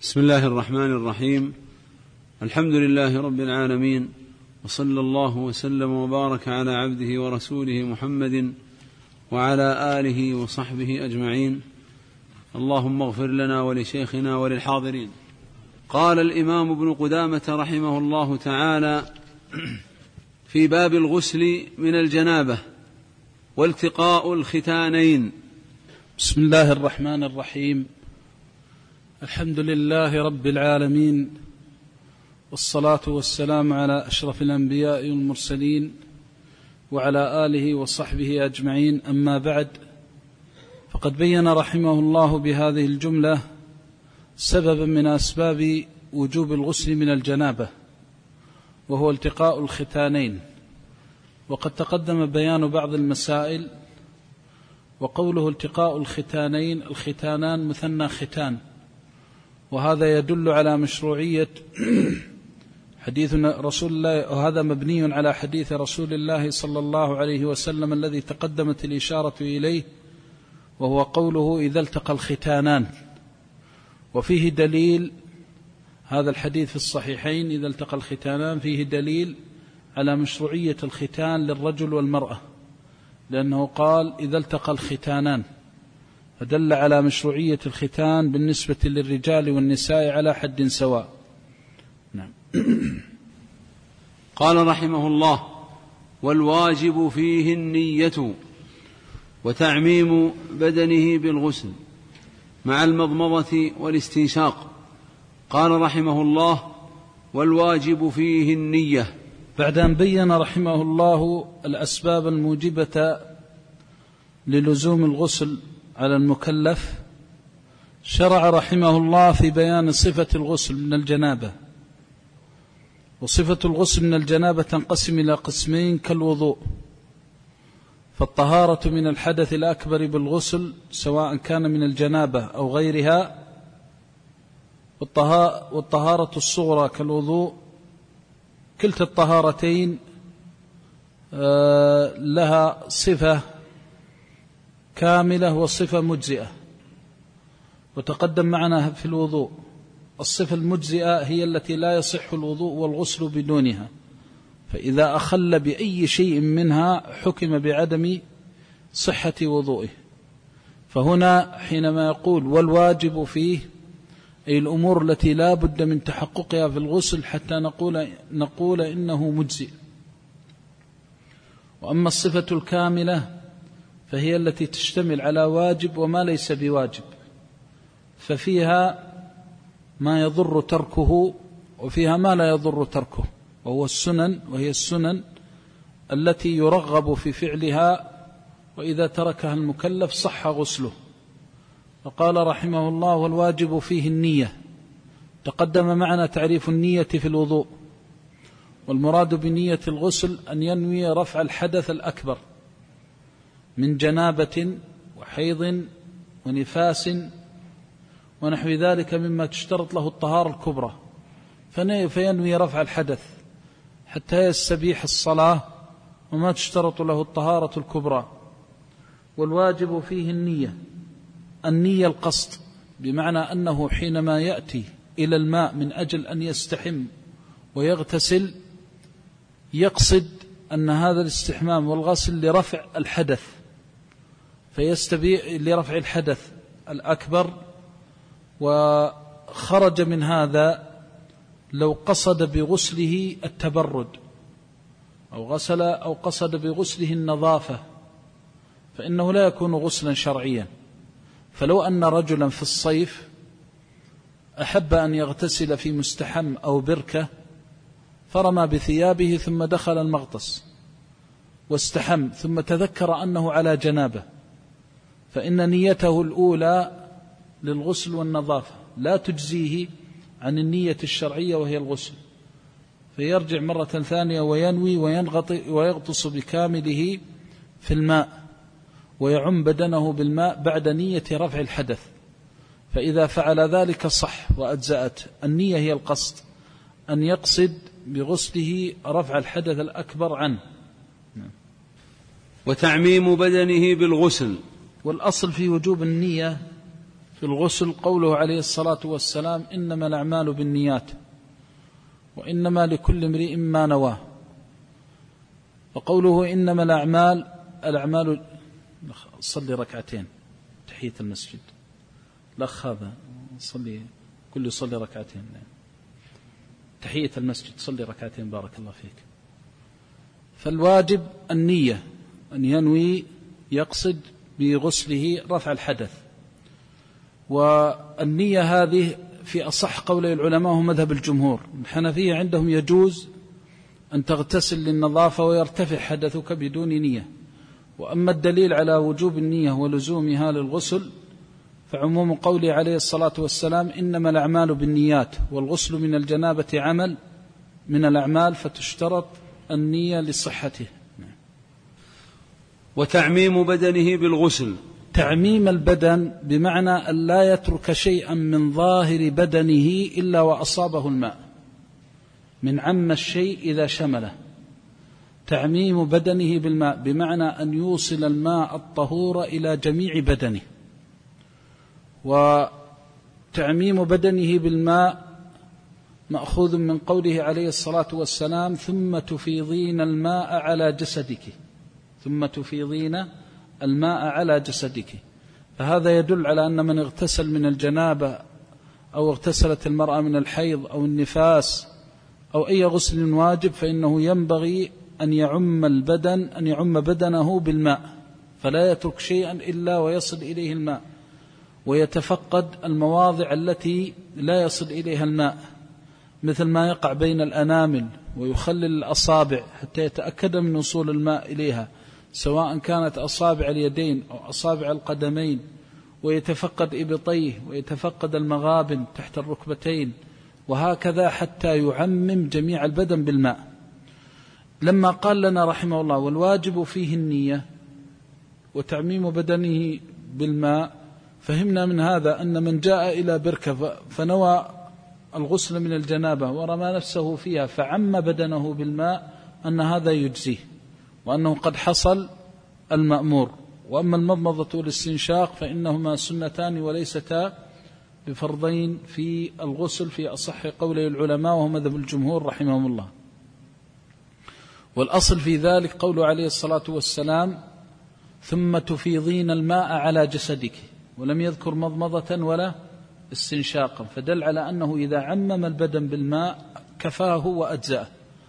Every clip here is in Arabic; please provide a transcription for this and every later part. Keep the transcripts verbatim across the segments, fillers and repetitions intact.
بسم الله الرحمن الرحيم. الحمد لله رب العالمين، وصلى الله وسلم وبارك على عبده ورسوله محمد وعلى آله وصحبه أجمعين. اللهم اغفر لنا ولشيخنا وللحاضرين. قال الإمام ابن قدامة رحمه الله تعالى في باب الغسل من الجنابة والتقاء الختانين. بسم الله الرحمن الرحيم. الحمد لله رب العالمين، والصلاة والسلام على أشرف الأنبياء والمرسلين وعلى آله وصحبه أجمعين. أما بعد، فقد بين رحمه الله بهذه الجملة سببا من أسباب وجوب الغسل من الجنابة، وهو التقاء الختانين. وقد تقدم بيان بعض المسائل. وقوله التقاء الختانين، الختانان مثنى ختان، وهذا يدل على مشروعية حديث رسول الله، وهذا مبني على حديث رسول الله صلى الله عليه وسلم الذي تقدمت الإشارة إليه، وهو قوله إذا التقى الختانان. وفيه دليل، هذا الحديث في الصحيحين، إذا التقى الختانان، فيه دليل على مشروعية الختان للرجل والمرأة، لأنه قال إذا التقى الختانان، فدل على مشروعية الختان بالنسبة للرجال والنساء على حد سواء. نعم. قال رحمه الله: والواجب فيه النية وتعميم بدنه بالغسل مع المضمضة والاستنشاق. قال رحمه الله: والواجب فيه النية. بعد أن بين رحمه الله الأسباب الموجبة للزوم الغسل على المكلف، شرع رحمه الله في بيان صفة الغسل من الجنابة. وصفة الغسل من الجنابة تنقسم إلى قسمين كالوضوء، فالطهارة من الحدث الأكبر بالغسل سواء كان من الجنابة أو غيرها، والطهارة الصغرى كالوضوء. كلتا الطهارتين لها صفة كاملة وصفة مجزئة. وتقدم معنا في الوضوء الصفة المجزئة هي التي لا يصح الوضوء والغسل بدونها، فإذا أخل بأي شيء منها حكم بعدم صحة وضوئه. فهنا حينما يقول والواجب فيه، أي الأمور التي لا بد من تحققها في الغسل حتى نقول, نقول إنه مجزئ. وأما الصفة الكاملة فهي التي تشتمل على واجب وما ليس بواجب، ففيها ما يضر تركه وفيها ما لا يضر تركه، وهو السنن، وهي السنن التي يرغب في فعلها، وإذا تركها المكلف صح غسله. فقال رحمه الله: والواجب فيه النية. تقدم معنا تعريف النية في الوضوء، والمراد بنية الغسل أن ينوي رفع الحدث الأكبر من جنابة وحيض ونفاس ونحو ذلك مما تشترط له الطهارة الكبرى، فينوي رفع الحدث حتى يستبيح الصلاة وما تشترط له الطهارة الكبرى. والواجب فيه النية، النية القصد، بمعنى أنه حينما يأتي إلى الماء من أجل أن يستحم ويغتسل يقصد أن هذا الاستحمام والغسل لرفع الحدث، فيستبيح لرفع الحدث الأكبر. وخرج من هذا لو قصد بغسله التبرد أو غسل أو قصد بغسله النظافة فإنه لا يكون غسلا شرعيا. فلو أن رجلا في الصيف أحب أن يغتسل في مستحم أو بركة، فرمى بثيابه ثم دخل المغطس واستحم، ثم تذكر أنه على جنابه، فإن نيته الأولى للغسل والنظافة لا تجزيه عن النية الشرعية وهي الغسل، فيرجع مرة ثانية وينوي ويغطس بكامله في الماء ويعم بدنه بالماء بعد نية رفع الحدث. فإذا فعل ذلك صح وأجزأت. النية هي القصد، أن يقصد بغسله رفع الحدث الأكبر عنه. وتعميم بدنه بالغسل. والأصل في وجوب النية في الغسل قوله عليه الصلاة والسلام: إنما الأعمال بالنيات وإنما لكل امرئ ما نواه. وقوله إنما الأعمال الأعمال صلي ركعتين تحية المسجد، الأخ هذا صلي كل يصلي ركعتين تحية المسجد، صلي ركعتين بارك الله فيك. فالواجب النية، أن ينوي يقصد بغسله رفع الحدث. والنية هذه في أصح قولي العلماء هو مذهب الجمهور. الحنفية عندهم يجوز أن تغتسل للنظافة ويرتفع حدثك بدون نية. وأما الدليل على وجوب النية ولزومها للغسل فعموم قوله عليه الصلاة والسلام: إنما الأعمال بالنيات، والغسل من الجنابة عمل من الأعمال فتشترط النية لصحته. وتعميم بدنه بالغسل، تعميم البدن بمعنى أن لا يترك شيئا من ظاهر بدنه إلا وأصابه الماء، من عم الشيء إذا شمله. تعميم بدنه بالماء بمعنى أن يوصل الماء الطهور إلى جميع بدنه. وتعميم بدنه بالماء مأخوذ من قوله عليه الصلاة والسلام: ثم تفيضين الماء على جسدك، ثم تفيضين الماء على جسدك. فهذا يدل على أن من اغتسل من الجنابة أو اغتسلت المرأة من الحيض أو النفاس أو أي غسل واجب فإنه ينبغي أن يعم البدن أن يعم بدنه بالماء، فلا يترك شيئا إلا ويصل إليه الماء، ويتفقد المواضع التي لا يصل إليها الماء، مثل ما يقع بين الأنامل ويخلل الأصابع حتى يتأكد من وصول الماء إليها، سواء كانت أصابع اليدين أو أصابع القدمين، ويتفقد إبطيه ويتفقد المغابن تحت الركبتين، وهكذا حتى يعمم جميع البدن بالماء. لما قال لنا رحمه الله: والواجب فيه النية وتعميم بدنه بالماء، فهمنا من هذا أن من جاء إلى بركة فنوى الغسل من الجنابة ورمى نفسه فيها فعم بدنه بالماء أن هذا يجزيه، وأنه قد حصل المأمور. وأما المضمضة والاستنشاق فإنهما سنتان وليستا بفرضين في الغسل في أصح قولي العلماء وهو مذهب الجمهور رحمهم الله. والأصل في ذلك قوله عليه الصلاة والسلام: ثم تفيضين الماء على جسدك، ولم يذكر مضمضة ولا استنشاقا، فدل على أنه إذا عمم البدن بالماء كفاه وأجزأه.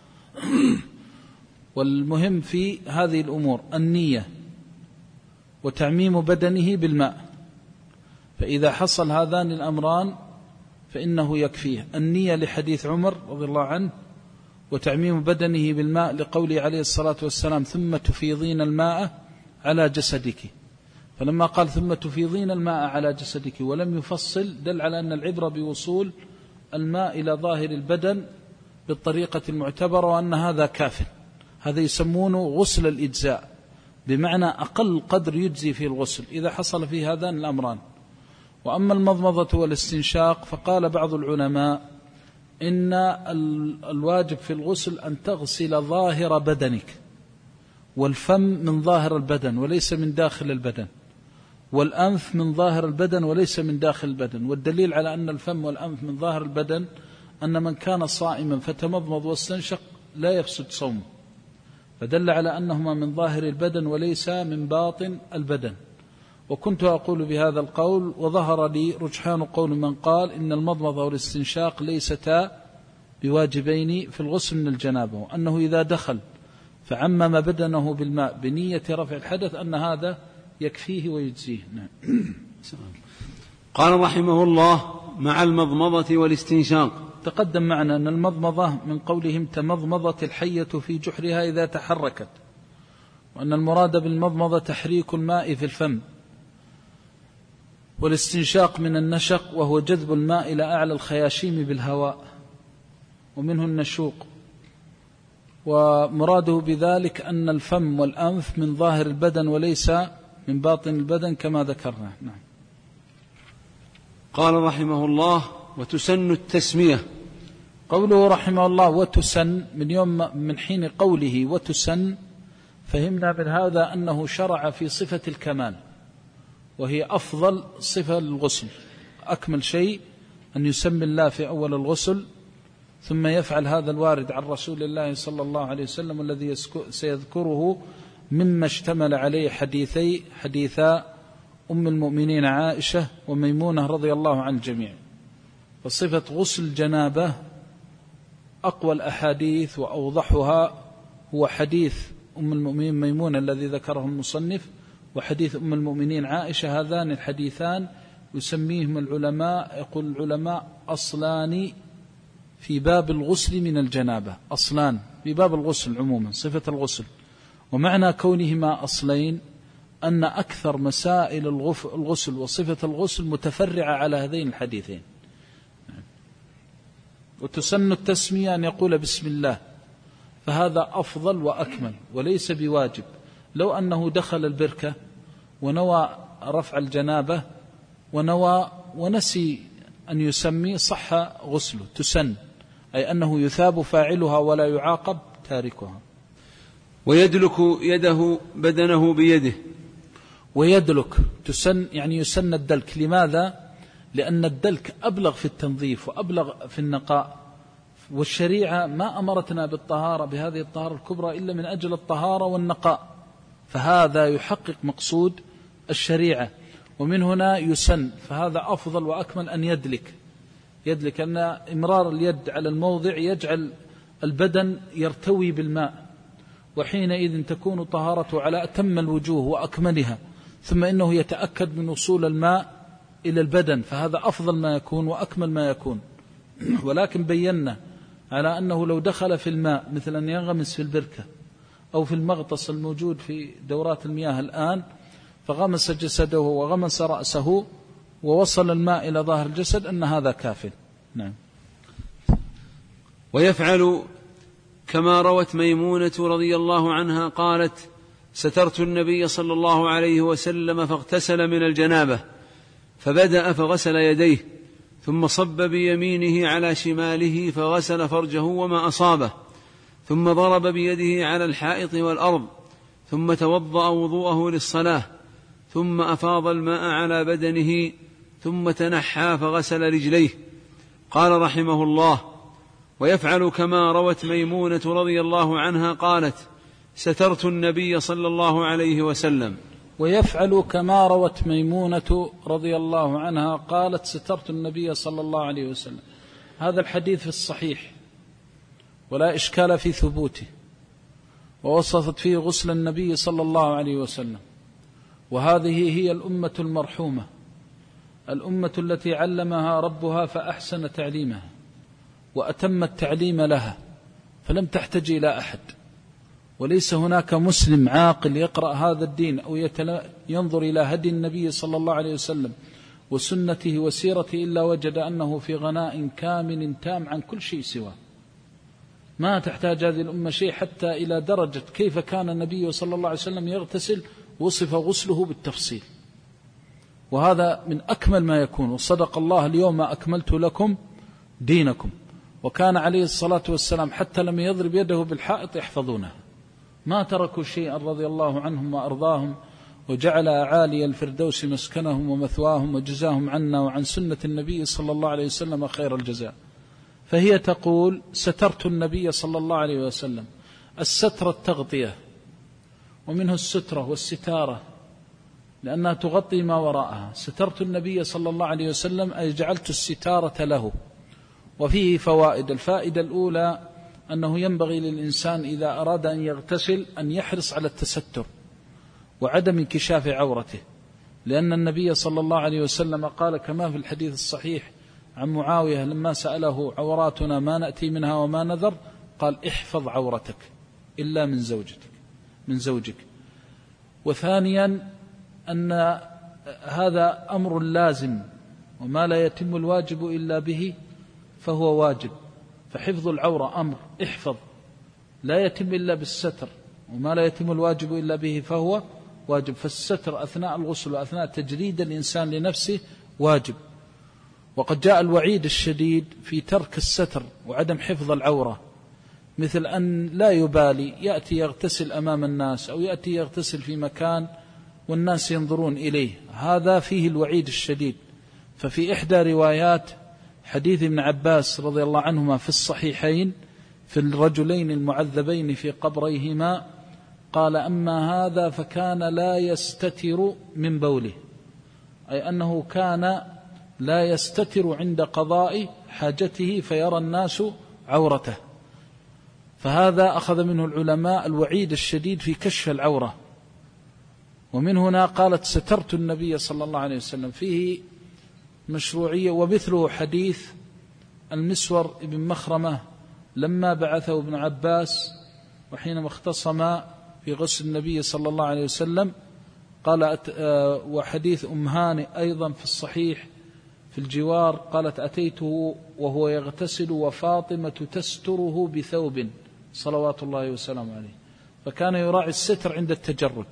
والمهم في هذه الأمور النية وتعميم بدنه بالماء، فإذا حصل هذان الأمران فإنه يكفيه. النية لحديث عمر رضي الله عنه، وتعميم بدنه بالماء لقوله عليه الصلاة والسلام: ثم تفيضين الماء على جسدك. فلما قال ثم تفيضين الماء على جسدك ولم يفصل دل على أن العبرة بوصول الماء إلى ظاهر البدن بالطريقة المعتبرة، وأن هذا كاف. هذا يسمونه غسل الإجزاء، بمعنى أقل قدر يجزي في الغسل إذا حصل فيه هذان الأمران. وأما المضمضة والاستنشاق فقال بعض العلماء إن الواجب في الغسل أن تغسل ظاهر بدنك، والفم من ظاهر البدن وليس من داخل البدن، والأنف من ظاهر البدن وليس من داخل البدن. والدليل على أن الفم والأنف من ظاهر البدن أن من كان صائما فتمضمض واستنشق لا يفسد صومه، فدل على أنهما من ظاهر البدن وليس من باطن البدن. وكنت أقول بهذا القول، وظهر لي رجحان قول من قال إن المضمضة والاستنشاق ليستا بواجبين في الغسل من الجنابة، وأنه إذا دخل فعمم بدنه بالماء بنية رفع الحدث أن هذا يكفيه ويجزيه. نعم. قال رحمه الله: مع المضمضة والاستنشاق. تقدم معنا أن المضمضة من قولهم تمضمضت الحية في جحرها إذا تحركت، وأن المراد بالمضمضة تحريك الماء في الفم. والاستنشاق من النشق وهو جذب الماء إلى أعلى الخياشيم بالهواء، ومنه النشوق. ومراده بذلك أن الفم والأنف من ظاهر البدن وليس من باطن البدن كما ذكرنا. نعم. قال رحمه الله: وتسن التسمية. قوله رحمه الله وتسن، من يوم من حين قوله وتسن فهمنا من هذا أنه شرع في صفة الكمال، وهي أفضل صفة للغسل، أكمل شيء أن يسمي الله في أول الغسل، ثم يفعل هذا الوارد عن رسول الله صلى الله عليه وسلم الذي سيذكره مما اشتمل عليه حديثي حديثا أم المؤمنين عائشة وميمونة رضي الله عن الجميع. وصفة غسل الجنابة أقوى الأحاديث وأوضحها هو حديث أم المؤمنين ميمونة الذي ذكره المصنف، وحديث أم المؤمنين عائشة. هذان الحديثان يسميهم العلماء، يقول العلماء أصلان في باب الغسل من الجنابة، أصلان في باب الغسل عموما، صفة الغسل. ومعنى كونهما أصلين أن أكثر مسائل الغسل وصفة الغسل متفرعة على هذين الحديثين. وتسن التسمية أن يقول بسم الله، فهذا أفضل وأكمل وليس بواجب. لو أنه دخل البركة ونوى رفع الجنابة ونوى ونسي أن يسمي صح غسله، تسن، أي أنه يثاب فاعلها ولا يعاقب تاركها. ويدلك يده بدنه بيده. ويدلك تسن يعني يسن الدلك. لماذا؟ لأن الدلك أبلغ في التنظيف وأبلغ في النقاء، والشريعة ما أمرتنا بالطهارة بهذه الطهارة الكبرى إلا من أجل الطهارة والنقاء، فهذا يحقق مقصود الشريعة. ومن هنا يسن، فهذا أفضل وأكمل أن يدلك. يدلك أن إمرار اليد على الموضع يجعل البدن يرتوي بالماء، وحينئذ تكون طهارته على أتم الوجوه وأكملها، ثم إنه يتأكد من وصول الماء إلى البدن، فهذا أفضل ما يكون وأكمل ما يكون. ولكن بينا على أنه لو دخل في الماء مثل أن ينغمس في البركة أو في المغطس الموجود في دورات المياه الآن، فغمس جسده وغمس رأسه ووصل الماء إلى ظاهر الجسد، أن هذا كاف. نعم. ويفعل كما روت ميمونة رضي الله عنها قالت: سترت النبي صلى الله عليه وسلم فاغتسل من الجنابة، فبدأ فغسل يديه، ثم صب بيمينه على شماله فغسل فرجه وما أصابه، ثم ضرب بيده على الحائط والأرض، ثم توضأ وضوءه للصلاة، ثم أفاض الماء على بدنه، ثم تنحى فغسل رجليه. قال رحمه الله: ويفعل كما روت ميمونة رضي الله عنها قالت: سترت النبي صلى الله عليه وسلم. ويفعل كما روت ميمونة رضي الله عنها قالت: سترت النبي صلى الله عليه وسلم. هذا الحديث في الصحيح ولا إشكال في ثبوته، ووصفت فيه غسل النبي صلى الله عليه وسلم. وهذه هي الأمة المرحومة، الأمة التي علمها ربها فأحسن تعليمها وأتم التعليم لها، فلم تحتج إلى أحد. وليس هناك مسلم عاقل يقرأ هذا الدين أو ينظر إلى هدي النبي صلى الله عليه وسلم وسنته وسيرته إلا وجد أنه في غناء كامل تام عن كل شيء سواه. ما تحتاج هذه الأمة شيء حتى إلى درجة كيف كان النبي صلى الله عليه وسلم يغتسل، وصف غسله بالتفصيل، وهذا من أكمل ما يكون. وصدق الله: اليوم أكملت لكم دينكم. وكان عليه الصلاة والسلام حتى لم يضرب يده بالحائط يحفظونه، ما تركوا شيئا رضي الله عنهم وأرضاهم، وجعل أعالي الفردوس مسكنهم ومثواهم، وجزاهم عنا وعن سنة النبي صلى الله عليه وسلم خير الجزاء. فهي تقول: سترت النبي صلى الله عليه وسلم. الستر التغطية، ومنه السترة والستارة لأنها تغطي ما وراءها. سترت النبي صلى الله عليه وسلم أي جعلت الستارة له. وفيه فوائد. الفائدة الأولى أنه ينبغي للإنسان إذا أراد أن يغتسل أن يحرص على التستر وعدم انكشاف عورته، لأن النبي صلى الله عليه وسلم قال كما في الحديث الصحيح عن معاوية لما سأله: عوراتنا ما نأتي منها وما نذر؟ قال: احفظ عورتك إلا من زوجتك من زوجك. وثانيا أن هذا أمر لازم، وما لا يتم الواجب إلا به فهو واجب. فحفظ العورة أمر، احفظ، لا يتم إلا بالستر، وما لا يتم الواجب إلا به فهو واجب. فالستر أثناء الغسل وأثناء تجريد الإنسان لنفسه واجب. وقد جاء الوعيد الشديد في ترك الستر وعدم حفظ العورة، مثل أن لا يبالي يأتي يغتسل أمام الناس أو يأتي يغتسل في مكان والناس ينظرون إليه، هذا فيه الوعيد الشديد. ففي إحدى روايات حديث ابن عباس رضي الله عنهما في الصحيحين في الرجلين المعذبين في قبريهما قال: أما هذا فكان لا يستتر من بوله، أي أنه كان لا يستتر عند قضاء حاجته فيرى الناس عورته. فهذا أخذ منه العلماء الوعيد الشديد في كشف العورة. ومن هنا قالت: سترت النبي صلى الله عليه وسلم، فيه مشروعية. ومثله حديث المسور ابن مخرمة لما بعثه ابن عباس وحينما اختصم في غسل النبي صلى الله عليه وسلم قال، وحديث أم هانئ أيضا في الصحيح في الجوار قالت: أتيته وهو يغتسل وفاطمة تستره بثوب صلوات الله وسلامه عليه. فكان يراعي الستر عند التجرد.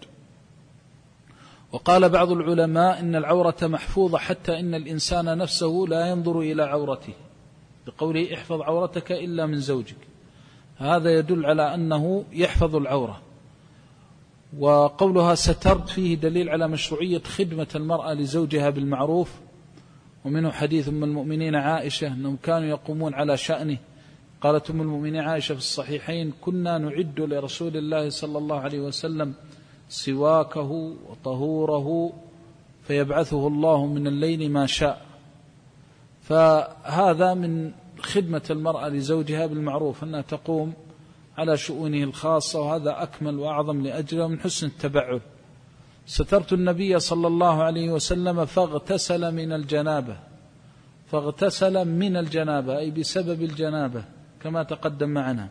وقال بعض العلماء إن العورة محفوظة حتى إن الإنسان نفسه لا ينظر إلى عورته، بقوله: احفظ عورتك إلا من زوجك. هذا يدل على أنه يحفظ العورة. وقولها سترت فيه دليل على مشروعية خدمة المرأة لزوجها بالمعروف. ومنه حديث أم المؤمنين عائشة أنهم كانوا يقومون على شأنه. قالت أم المؤمنين عائشة في الصحيحين: كنا نعد لرسول الله صلى الله عليه وسلم سواكه وطهوره فيبعثه الله من الليل ما شاء. فهذا من خدمة المرأة لزوجها بالمعروف، أنها تقوم على شؤونه الخاصة، وهذا أكمل وأعظم لأجله من حسن التبعل. سترت النبي صلى الله عليه وسلم فاغتسل من الجنابة. فاغتسل من الجنابة أي بسبب الجنابة كما تقدم معنا.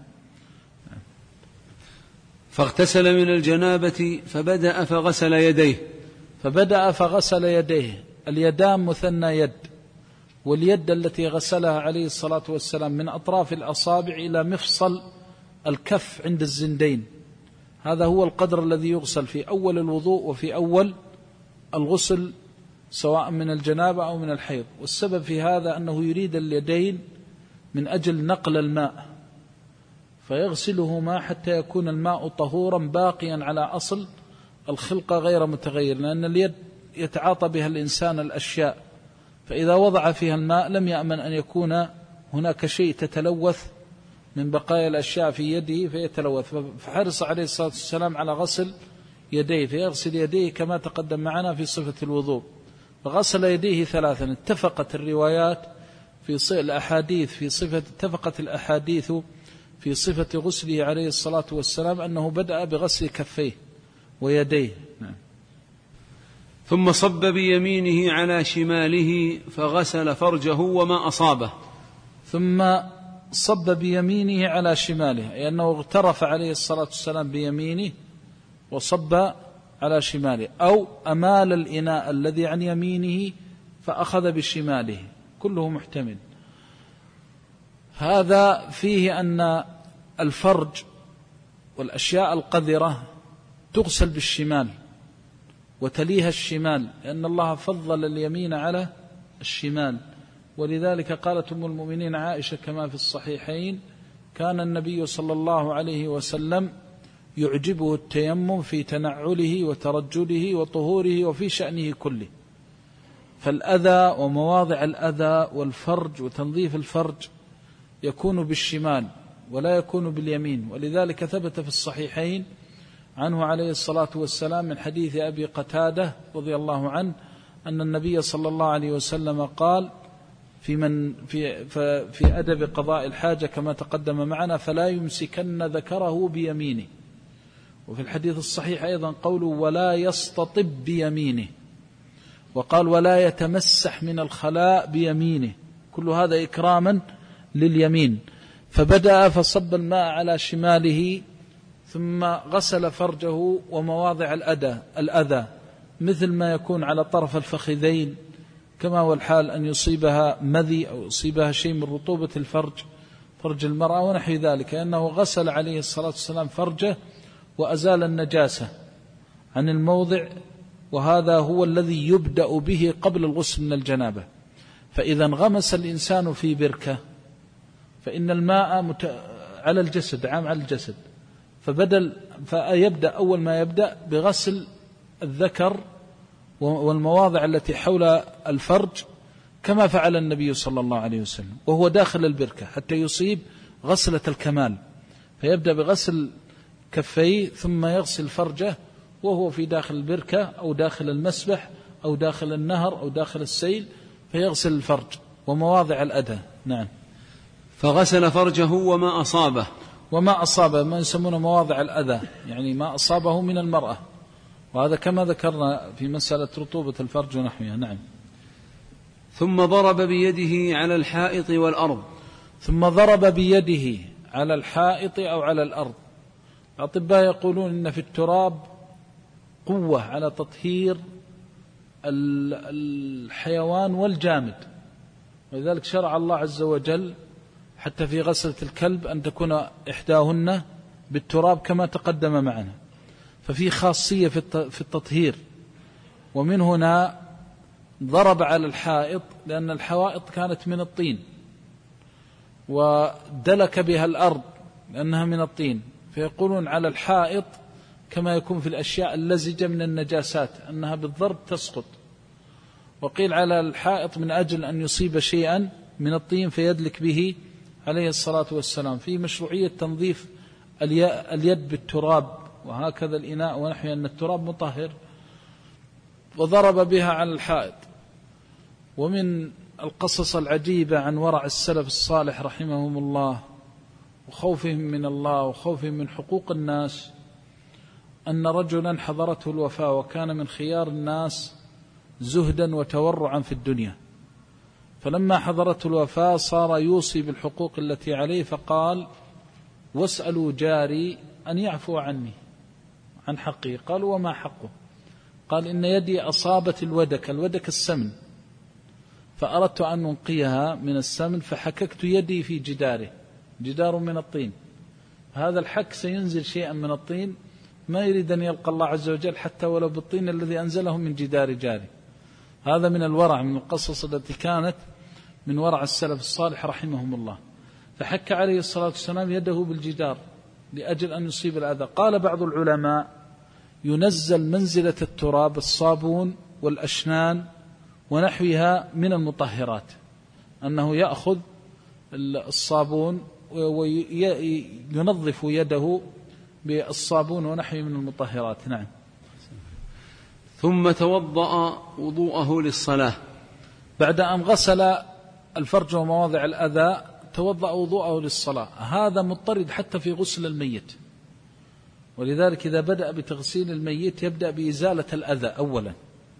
فاغتسل من الجنابة فبدأ فغسل يديه. فبدأ فغسل يديه. اليدان مثنى يد، واليد التي غسلها عليه الصلاة والسلام من أطراف الأصابع إلى مفصل الكف عند الزندين، هذا هو القدر الذي يغسل في أول الوضوء وفي أول الغسل سواء من الجنابة أو من الحيض. والسبب في هذا أنه يريد اليدين من أجل نقل الماء، فيغسلهما حتى يكون الماء طهورا باقيا على أصل الخلقة غير متغير، لأن اليد يتعاطى بها الإنسان الأشياء، فإذا وضع فيها الماء لم يأمن أن يكون هناك شيء تتلوث من بقايا الأشياء في يده فيتلوث. فحرص عليه الصلاة والسلام على غسل يديه، فيغسل يديه كما تقدم معنا في صفة الوضوء. فغسل يديه ثلاثا. اتفقت الروايات في الأحاديث في صفة اتفقت الأحاديث في صفة غسله عليه الصلاة والسلام أنه بدأ بغسل كفيه ويديه. نعم. ثم صب بيمينه على شماله فغسل فرجه وما أصابه. ثم صب بيمينه على شماله، أي أنه اغترف عليه الصلاة والسلام بيمينه وصب على شماله، أو أمال الإناء الذي عن يمينه فأخذ بشماله، كله محتمل. هذا فيه أن الفرج والأشياء القذرة تغسل بالشمال وتليها الشمال، لأن الله فضل اليمين على الشمال. ولذلك قالت أم المؤمنين عائشة كما في الصحيحين: كان النبي صلى الله عليه وسلم يعجبه التيمم في تنعله وترجله وطهوره وفي شأنه كله. فالأذى ومواضع الأذى والفرج وتنظيف الفرج يكون بالشمال ولا يكون باليمين. ولذلك ثبت في الصحيحين عنه عليه الصلاة والسلام من حديث أبي قتادة رضي الله عنه أن النبي صلى الله عليه وسلم قال في من في في أدب قضاء الحاجة كما تقدم معنا: فلا يمسكن ذكره بيمينه. وفي الحديث الصحيح أيضا قوله: ولا يستطب بيمينه. وقال: ولا يتمسح من الخلاء بيمينه. كل هذا إكراما لليمين. فبدأ فصب الماء على شماله، ثم غسل فرجه ومواضع الأذى الأذى مثل ما يكون على طرف الفخذين، كما هو الحال أن يصيبها مذي أو يصيبها شيء من رطوبة الفرج، فرج المرأة ونحو ذلك، لأنه غسل عليه الصلاة والسلام فرجه وأزال النجاسة عن الموضع، وهذا هو الذي يبدأ به قبل الغسل من الجنابة. فإذا انغمس الإنسان في بركة فإن الماء مت... على الجسد عام على الجسد، فبدل فيبدأ أول ما يبدأ بغسل الذكر والمواضع التي حول الفرج كما فعل النبي صلى الله عليه وسلم وهو داخل البركة حتى يصيب غسلة الكمال، فيبدأ بغسل كفيه ثم يغسل فرجه وهو في داخل البركة أو داخل المسبح أو داخل النهر أو داخل السيل، فيغسل الفرج ومواضع الأذى. نعم. فغسل فرجه وما أصابه وما أصابه ما يسمونه مواضع الأذى، يعني ما أصابه من المرأة، وهذا كما ذكرنا في مسألة رطوبة الفرج ونحوها. نعم. ثم ضرب بيده على الحائط والأرض ثم ضرب بيده على الحائط أو على الأرض. الأطباء يقولون إن في التراب قوة على تطهير الحيوان والجامد، ولذلك شرع الله عز وجل حتى في غسلة الكلب أن تكون إحداهن بالتراب كما تقدم معنا، ففي خاصية في التطهير. ومن هنا ضرب على الحائط لأن الحوائط كانت من الطين، ودلك بها الأرض لأنها من الطين، فيقولون على الحائط كما يكون في الأشياء اللزجة من النجاسات أنها بالضرب تسقط، وقيل على الحائط من أجل أن يصيب شيئا من الطين فيدلك به عليه الصلاة والسلام. في مشروعية تنظيف اليد بالتراب وهكذا الإناء ونحوه، أن التراب مطهر، وضرب بها على الحائط. ومن القصص العجيبة عن ورع السلف الصالح رحمهم الله وخوفهم من الله وخوفهم من حقوق الناس، أن رجلا حضرته الوفاة وكان من خيار الناس زهدا وتورعا في الدنيا، فلما حضرته الوفاة صار يوصي بالحقوق التي عليه، فقال: واسألوا جاري أن يعفو عني عن حقه. قالوا: وما حقه؟ قال: إن يدي أصابت الودك، الودك السمن، فأردت أن أنقيها من السمن فحككت يدي في جداره، جدار من الطين، هذا الحك سينزل شيئا من الطين، ما يريد أن يلقى الله عز وجل حتى ولو بالطين الذي أنزله من جدار جاري. هذا من الورع، من القصص التي كانت من ورع السلف الصالح رحمهم الله. فحك عليه الصلاة والسلام يده بالجدار لأجل أن يصيب الأذى. قال بعض العلماء: ينزل منزلة التراب الصابون والأشنان ونحوها من المطهرات، أنه يأخذ الصابون وينظف يده بالصابون ونحوه من المطهرات. نعم. ثم توضأ وضوءه للصلاة، بعد أن غسل الفرج ومواضع الأذى توضأ وضوءه للصلاة. هذا مضطرد حتى في غسل الميت، ولذلك إذا بدأ بتغسيل الميت يبدأ بإزالة الأذى أولا،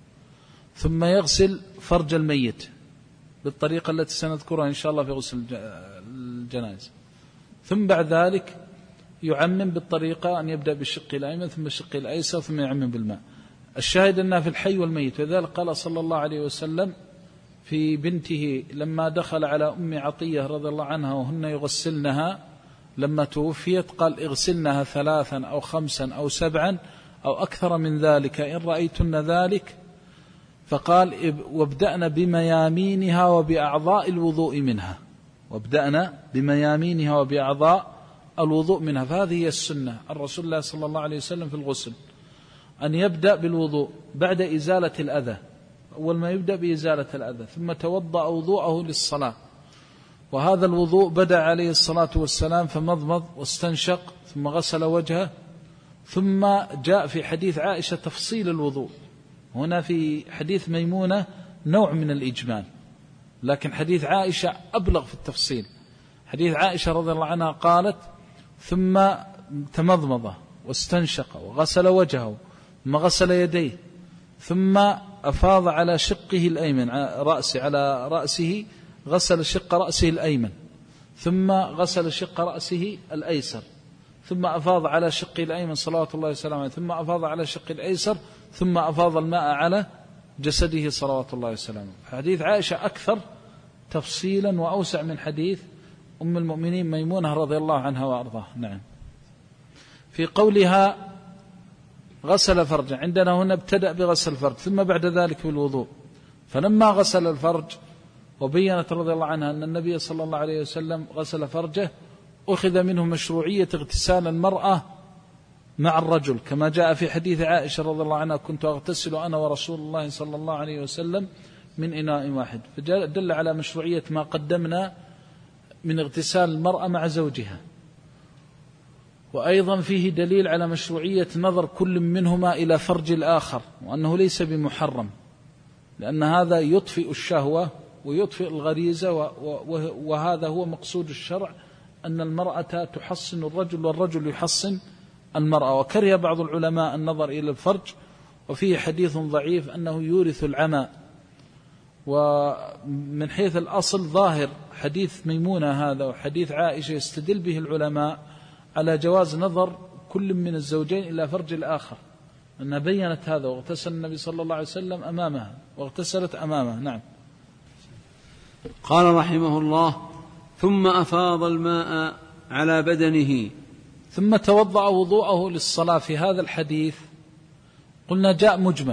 ثم يغسل فرج الميت بالطريقة التي سنذكرها إن شاء الله في غسل الجنائز، ثم بعد ذلك يعمم بالطريقة أن يبدأ بالشق الأيمن ثم الشق الأيسر ثم يعمم بالماء. الشاهد أنها في الحي والميت، وذلك قال صلى الله عليه وسلم في بنته لما دخل على أم عطية رضي الله عنها وهن يغسلنها لما توفيت، قال: اغسلنها ثلاثا أو خمسا أو سبعا أو أكثر من ذلك إن رأيتن ذلك، فقال: وابدأنا بميامينها وبأعضاء الوضوء منها، وابدأنا بميامينها وبأعضاء الوضوء منها. فهذه هي السنة عن رسول الله صلى الله عليه وسلم في الغسل، أن يبدأ بالوضوء بعد إزالة الأذى، أول ما يبدأ بإزالة الأذى، ثم توضأ وضوءه للصلاة. وهذا الوضوء بدأ عليه الصلاة والسلام فمضمض واستنشق ثم غسل وجهه، ثم جاء في حديث عائشة تفصيل الوضوء. هنا في حديث ميمونة نوع من الإجمال، لكن حديث عائشة أبلغ في التفصيل. حديث عائشة رضي الله عنها قالت: ثم تمضمض واستنشق وغسل وجهه ثم غسل يديه ثم أفاض على شقه الأيمن رأسه على رأسه غسل شق رأسه الأيمن ثم غسل شق رأسه الأيسر ثم أفاض على شقه الأيمن صلوات الله وسلامه ثم أفاض على شقه الأيسر ثم أفاض الماء على جسده صلوات الله وسلامه. حديث عائشة أكثر تفصيلا وأوسع من حديث أم المؤمنين ميمونة رضي الله عنها وأرضاه. نعم. في قولها غسل فرجا، عندنا هنا ابتدأ بغسل الفرج ثم بعد ذلك بالوضوء، فلما غسل الفرج وبينت رضي الله عنها أن النبي صلى الله عليه وسلم غسل فرجه، أخذ منه مشروعية اغتسال المرأة مع الرجل، كما جاء في حديث عائشة رضي الله عنها: كنت أغتسل أنا ورسول الله صلى الله عليه وسلم من إناء واحد، فدل على مشروعية ما قدمنا من اغتسال المرأة مع زوجها. وأيضا فيه دليل على مشروعية نظر كل منهما إلى فرج الآخر، وأنه ليس بمحرم، لأن هذا يطفئ الشهوة ويطفئ الغريزة، وهذا هو مقصود الشرع، أن المرأة تحصن الرجل والرجل يحصن المرأة. وكره بعض العلماء النظر إلى الفرج، وفيه حديث ضعيف أنه يورث العمى. ومن حيث الأصل ظاهر حديث ميمونة هذا وحديث عائشة يستدل به العلماء على جواز نظر كل من الزوجين إلى فرج الآخر، أنها بيّنت هذا، واغتسل النبي صلى الله عليه وسلم أمامها واغتسلت أمامه. نعم. قال رحمه الله: ثم أفاض الماء على بدنه. ثم توضأ وضوءه للصلاة. في هذا الحديث قلنا جاء مجمل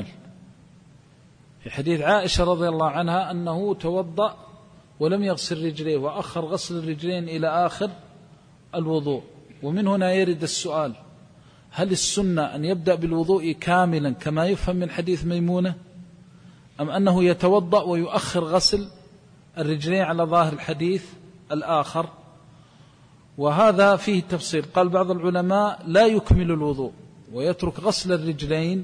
في حديث عائشة رضي الله عنها أنه توضأ ولم يغسل رجليه، وأخر غسل الرجلين إلى آخر الوضوء. ومن هنا يرد السؤال: هل السنة أن يبدأ بالوضوء كاملا كما يفهم من حديث ميمونة، أم أنه يتوضأ ويؤخر غسل الرجلين على ظاهر الحديث الآخر؟ وهذا فيه تفصيل. قال بعض العلماء لا يكمل الوضوء ويترك غسل الرجلين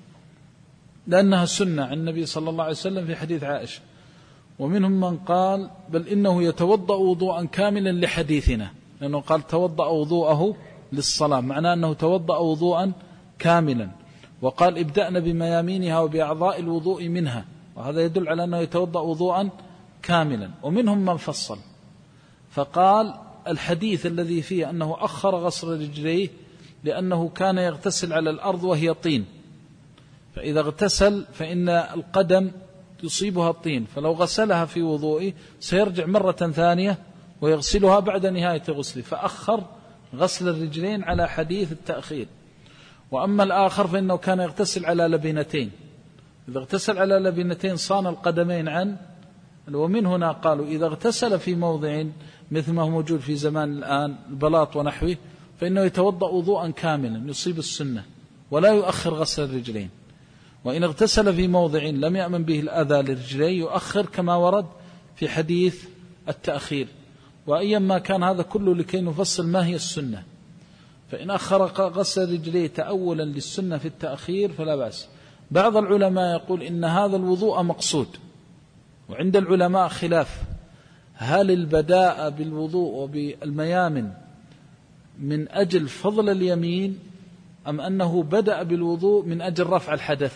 لأنها سنة عن النبي صلى الله عليه وسلم في حديث عائشة. ومنهم من قال بل إنه يتوضأ وضوءا كاملا لحديثنا، لأنه قال توضأ وضوءه للصلاة، معناه أنه توضأ وضوءا كاملا. وقال ابدأنا بميامينها وبأعضاء الوضوء منها، وهذا يدل على أنه يتوضأ وضوءا كاملا. ومنهم من فصل فقال الحديث الذي فيه أنه أخر غسل رجليه لأنه كان يغتسل على الأرض وهي طين، فإذا اغتسل فإن القدم يصيبها الطين، فلو غسلها في وضوئه سيرجع مرة ثانية ويغسلها بعد نهاية غسله، فأخر غسل الرجلين على حديث التأخير. وأما الآخر فإنه كان يغتسل على لبنتين، إذا اغتسل على لبنتين صان القدمين عن. ومن هنا قالوا إذا اغتسل في موضع مثل ما هو موجود في زمان الآن البلاط ونحوه، فإنه يتوضأ وضوءا كاملا يصيب السنة ولا يؤخر غسل الرجلين. وإن اغتسل في موضع لم يأمن به الأذى للرجلين يؤخر كما ورد في حديث التأخير. وأيما كان هذا كله لكي نفصل ما هي السنة، فإن أخر غسل رجليه تأولا للسنة في التأخير فلا بأس. بعض العلماء يقول إن هذا الوضوء مقصود، وعند العلماء خلاف، هل البداء بالوضوء وبالميامن من أجل فضل اليمين أم أنه بدأ بالوضوء من أجل رفع الحدث؟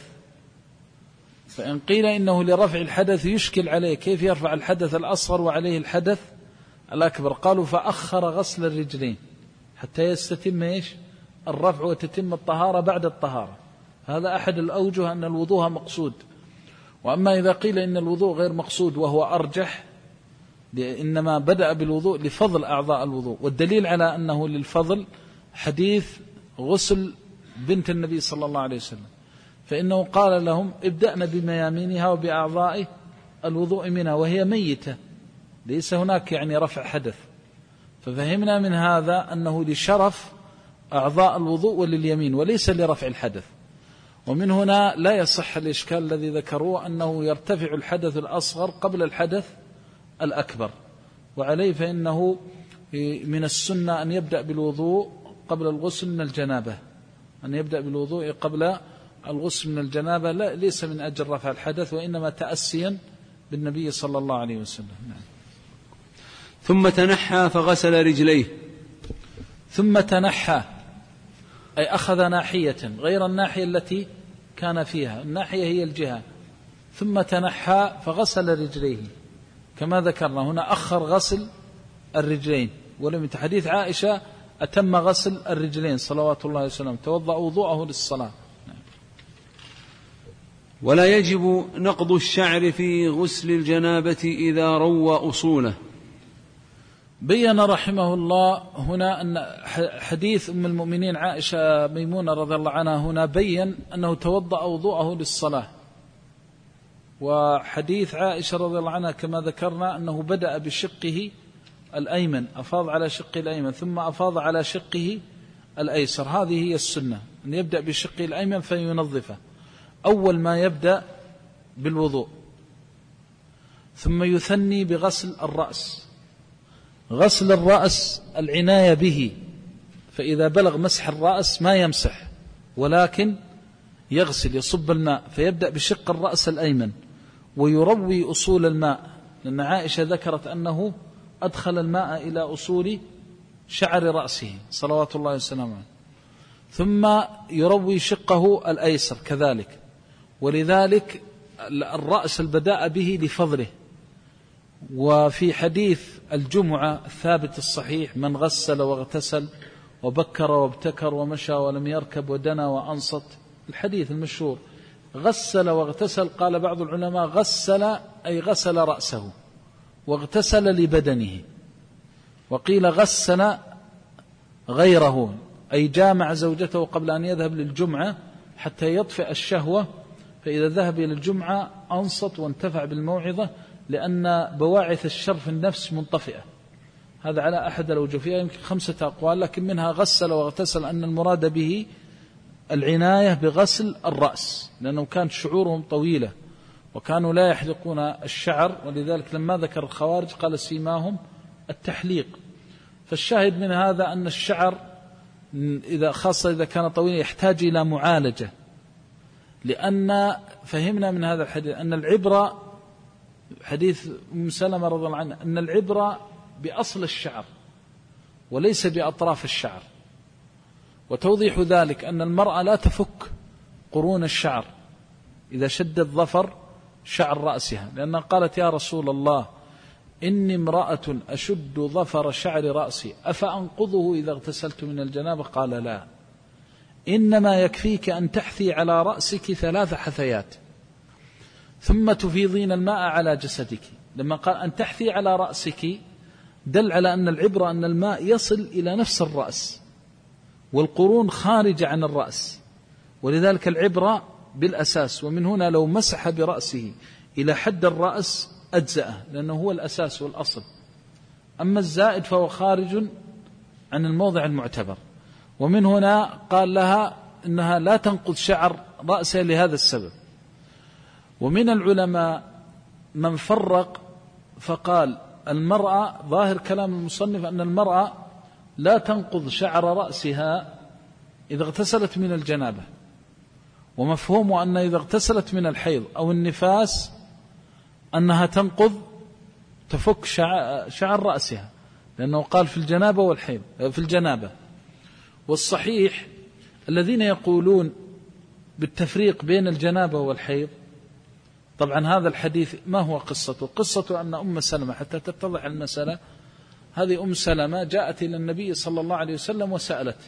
فإن قيل إنه لرفع الحدث يشكل عليه كيف يرفع الحدث الأصغر وعليه الحدث الأكبر، قالوا فأخر غسل الرجلين حتى يستتم إيش الرفع وتتم الطهارة بعد الطهارة. هذا أحد الأوجه أن الوضوء مقصود. وأما إذا قيل إن الوضوء غير مقصود وهو أرجح، إنما بدأ بالوضوء لفضل أعضاء الوضوء، والدليل على أنه للفضل حديث غسل بنت النبي صلى الله عليه وسلم، فإنه قال لهم ابدأنا بميامينها وبأعضاء الوضوء منها وهي ميتة، ليس هناك يعني رفع حدث. ففهمنا من هذا أنه لشرف أعضاء الوضوء ولليمين وليس لرفع الحدث. ومن هنا لا يصح الإشكال الذي ذكروه أنه يرتفع الحدث الأصغر قبل الحدث الأكبر، وعليه فإنه من السنة أن يبدأ بالوضوء قبل الغسل من الجنابة، أن يبدأ بالوضوء قبل الغسل من الجنابة، لا ليس من أجل رفع الحدث وإنما تأسيا بالنبي صلى الله عليه وسلم. نعم. ثم تنحى فغسل رجليه. ثم تنحى أي أخذ ناحية غير الناحية التي كان فيها، الناحية هي الجهة. ثم تنحى فغسل رجليه كما ذكرنا هنا، أخر غسل الرجلين، ولم حديث عائشة أتم غسل الرجلين صلوات الله وسلامه، توضأ وضوءه للصلاة. ولا يجب نقض الشعر في غسل الجنابة إذا روى أصوله. بيّن رحمه الله هنا أن حديث أم المؤمنين عائشة ميمونة رضي الله عنها هنا بيّن أنه توضأ وضوءه للصلاة، وحديث عائشة رضي الله عنها كما ذكرنا أنه بدأ بشقه الأيمن، أفاض على شقه الأيمن ثم أفاض على شقه الأيسر. هذه هي السنة، أن يبدأ بشقه الأيمن فينظفه أول ما يبدأ بالوضوء. ثم يثني بغسل الرأس. غسل الرأس العناية به، فإذا بلغ مسح الرأس ما يمسح ولكن يغسل، يصب الماء، فيبدأ بشق الرأس الأيمن ويروي أصول الماء، لأن عائشة ذكرت أنه أدخل الماء إلى أصول شعر رأسه صلوات الله وسلامه عليه، ثم يروي شقه الأيسر كذلك. ولذلك الرأس البداء به لفضله. وفي حديث الجمعة الثابت الصحيح: من غسل واغتسل وبكر وابتكر ومشى ولم يركب ودنا وأنصت، الحديث المشهور. غسل واغتسل، قال بعض العلماء غسل أي غسل رأسه واغتسل لبدنه، وقيل غسل غيره أي جامع زوجته قبل أن يذهب للجمعة حتى يطفئ الشهوة، فإذا ذهب إلى الجمعة أنصت وانتفع بالموعظة، لأن بواعث الشر في النفس منطفئة. هذا على أحد الوجوه، فيها يمكن خمسة أقوال، لكن منها غسل واغتسل أن المراد به العناية بغسل الرأس، لأنه كانت شعورهم طويلة وكانوا لا يحلقون الشعر، ولذلك لما ذكر الخوارج قال سيماهم التحليق. فالشاهد من هذا أن الشعر إذا خاصة إذا كان طويلا يحتاج إلى معالجة، لأن فهمنا من هذا الحديث أن العبرة، حديث أم سلمة رضي الله عنها، أن العبرة بأصل الشعر وليس بأطراف الشعر. وتوضيح ذلك أن المرأة لا تفك قرون الشعر إذا شدت ظفر شعر رأسها، لأنها قالت: يا رسول الله إني امرأة أشد ظفر شعر رأسي أفأنقضه إذا اغتسلت من الجنابة؟ قال: لا، إنما يكفيك أن تحثي على رأسك ثلاث حثيات ثم تفيضين الماء على جسدك. لما قال أن تحثي على رأسك دل على أن العبرة أن الماء يصل إلى نفس الرأس والقرون خارجة عن الرأس، ولذلك العبرة بالأساس. ومن هنا لو مسح برأسه إلى حد الرأس أجزأه، لأنه هو الأساس والأصل، أما الزائد فهو خارج عن الموضع المعتبر. ومن هنا قال لها إنها لا تنقض شعر رأسها لهذا السبب. ومن العلماء من فرق فقال المرأة، ظاهر كلام المصنف أن المرأة لا تنقض شعر رأسها إذا اغتسلت من الجنابة، ومفهوم أن إذا اغتسلت من الحيض أو النفاس أنها تنقض تفك شعر رأسها، لأنه قال في الجنابة والحيض في الجنابة. والصحيح الذين يقولون بالتفريق بين الجنابة والحيض، طبعا هذا الحديث ما هو قصته؟ قصته أن أم سلمة، حتى تتضح المسألة، هذه أم سلمة جاءت إلى النبي صلى الله عليه وسلم وسألت،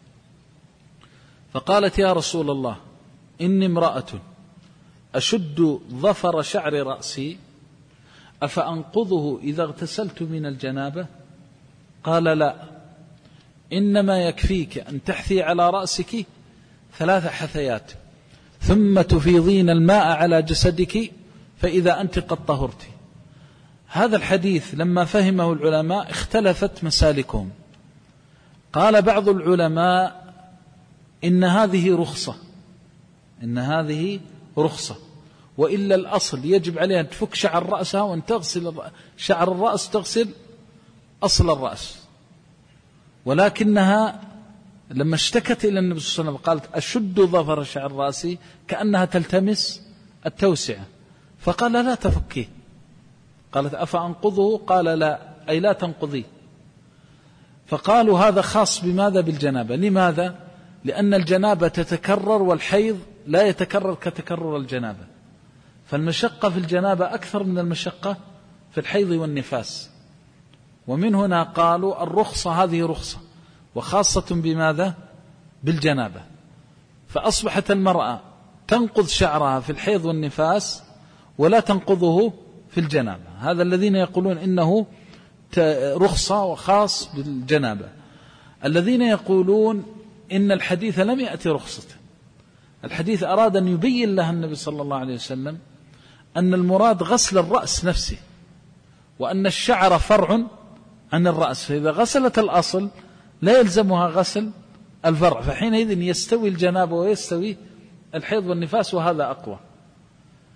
فقالت: يا رسول الله إني امرأة أشد ظفر شعر رأسي أفأنقضه إذا اغتسلت من الجنابة؟ قال: لا، إنما يكفيك أن تحثي على رأسك ثلاث حثيات ثم تفيضين الماء على جسدك فإذا أنت قد طهرت. هذا الحديث لما فهمه العلماء اختلفت مسالكهم. قال بعض العلماء إن هذه رخصة، إن هذه رخصة، وإلا الأصل يجب عليها أن تفك شعر رأسها وأن تغسل شعر الرأس، تغسل أصل الرأس. ولكنها لما اشتكت إلى النبي صلى الله عليه وسلم قالت: أشد ظفر شعر رأسي، كأنها تلتمس التوسعة، فقال: لا تفكيه. قالت: أفأنقضه؟ قال: لا، أي لا تنقضيه. فقالوا هذا خاص بماذا؟ بالجنابة. لماذا؟ لأن الجنابة تتكرر والحيض لا يتكرر كتكرر الجنابة، فالمشقة في الجنابة أكثر من المشقة في الحيض والنفاس. ومن هنا قالوا الرخصة هذه رخصة، وخاصة بماذا؟ بالجنابة. فأصبحت المرأة تنقض شعرها في الحيض والنفاس ولا تنقضه في الجنابة. هذا الذين يقولون إنه رخصة وخاص بالجنابة. الذين يقولون إن الحديث لم يأتي رخصة، الحديث أراد أن يبين لها النبي صلى الله عليه وسلم أن المراد غسل الرأس نفسه، وأن الشعر فرع عن الرأس، فإذا غسلت الأصل لا يلزمها غسل الفرع، فحينئذ يستوي الجنابة ويستوي الحيض والنفاس، وهذا أقوى.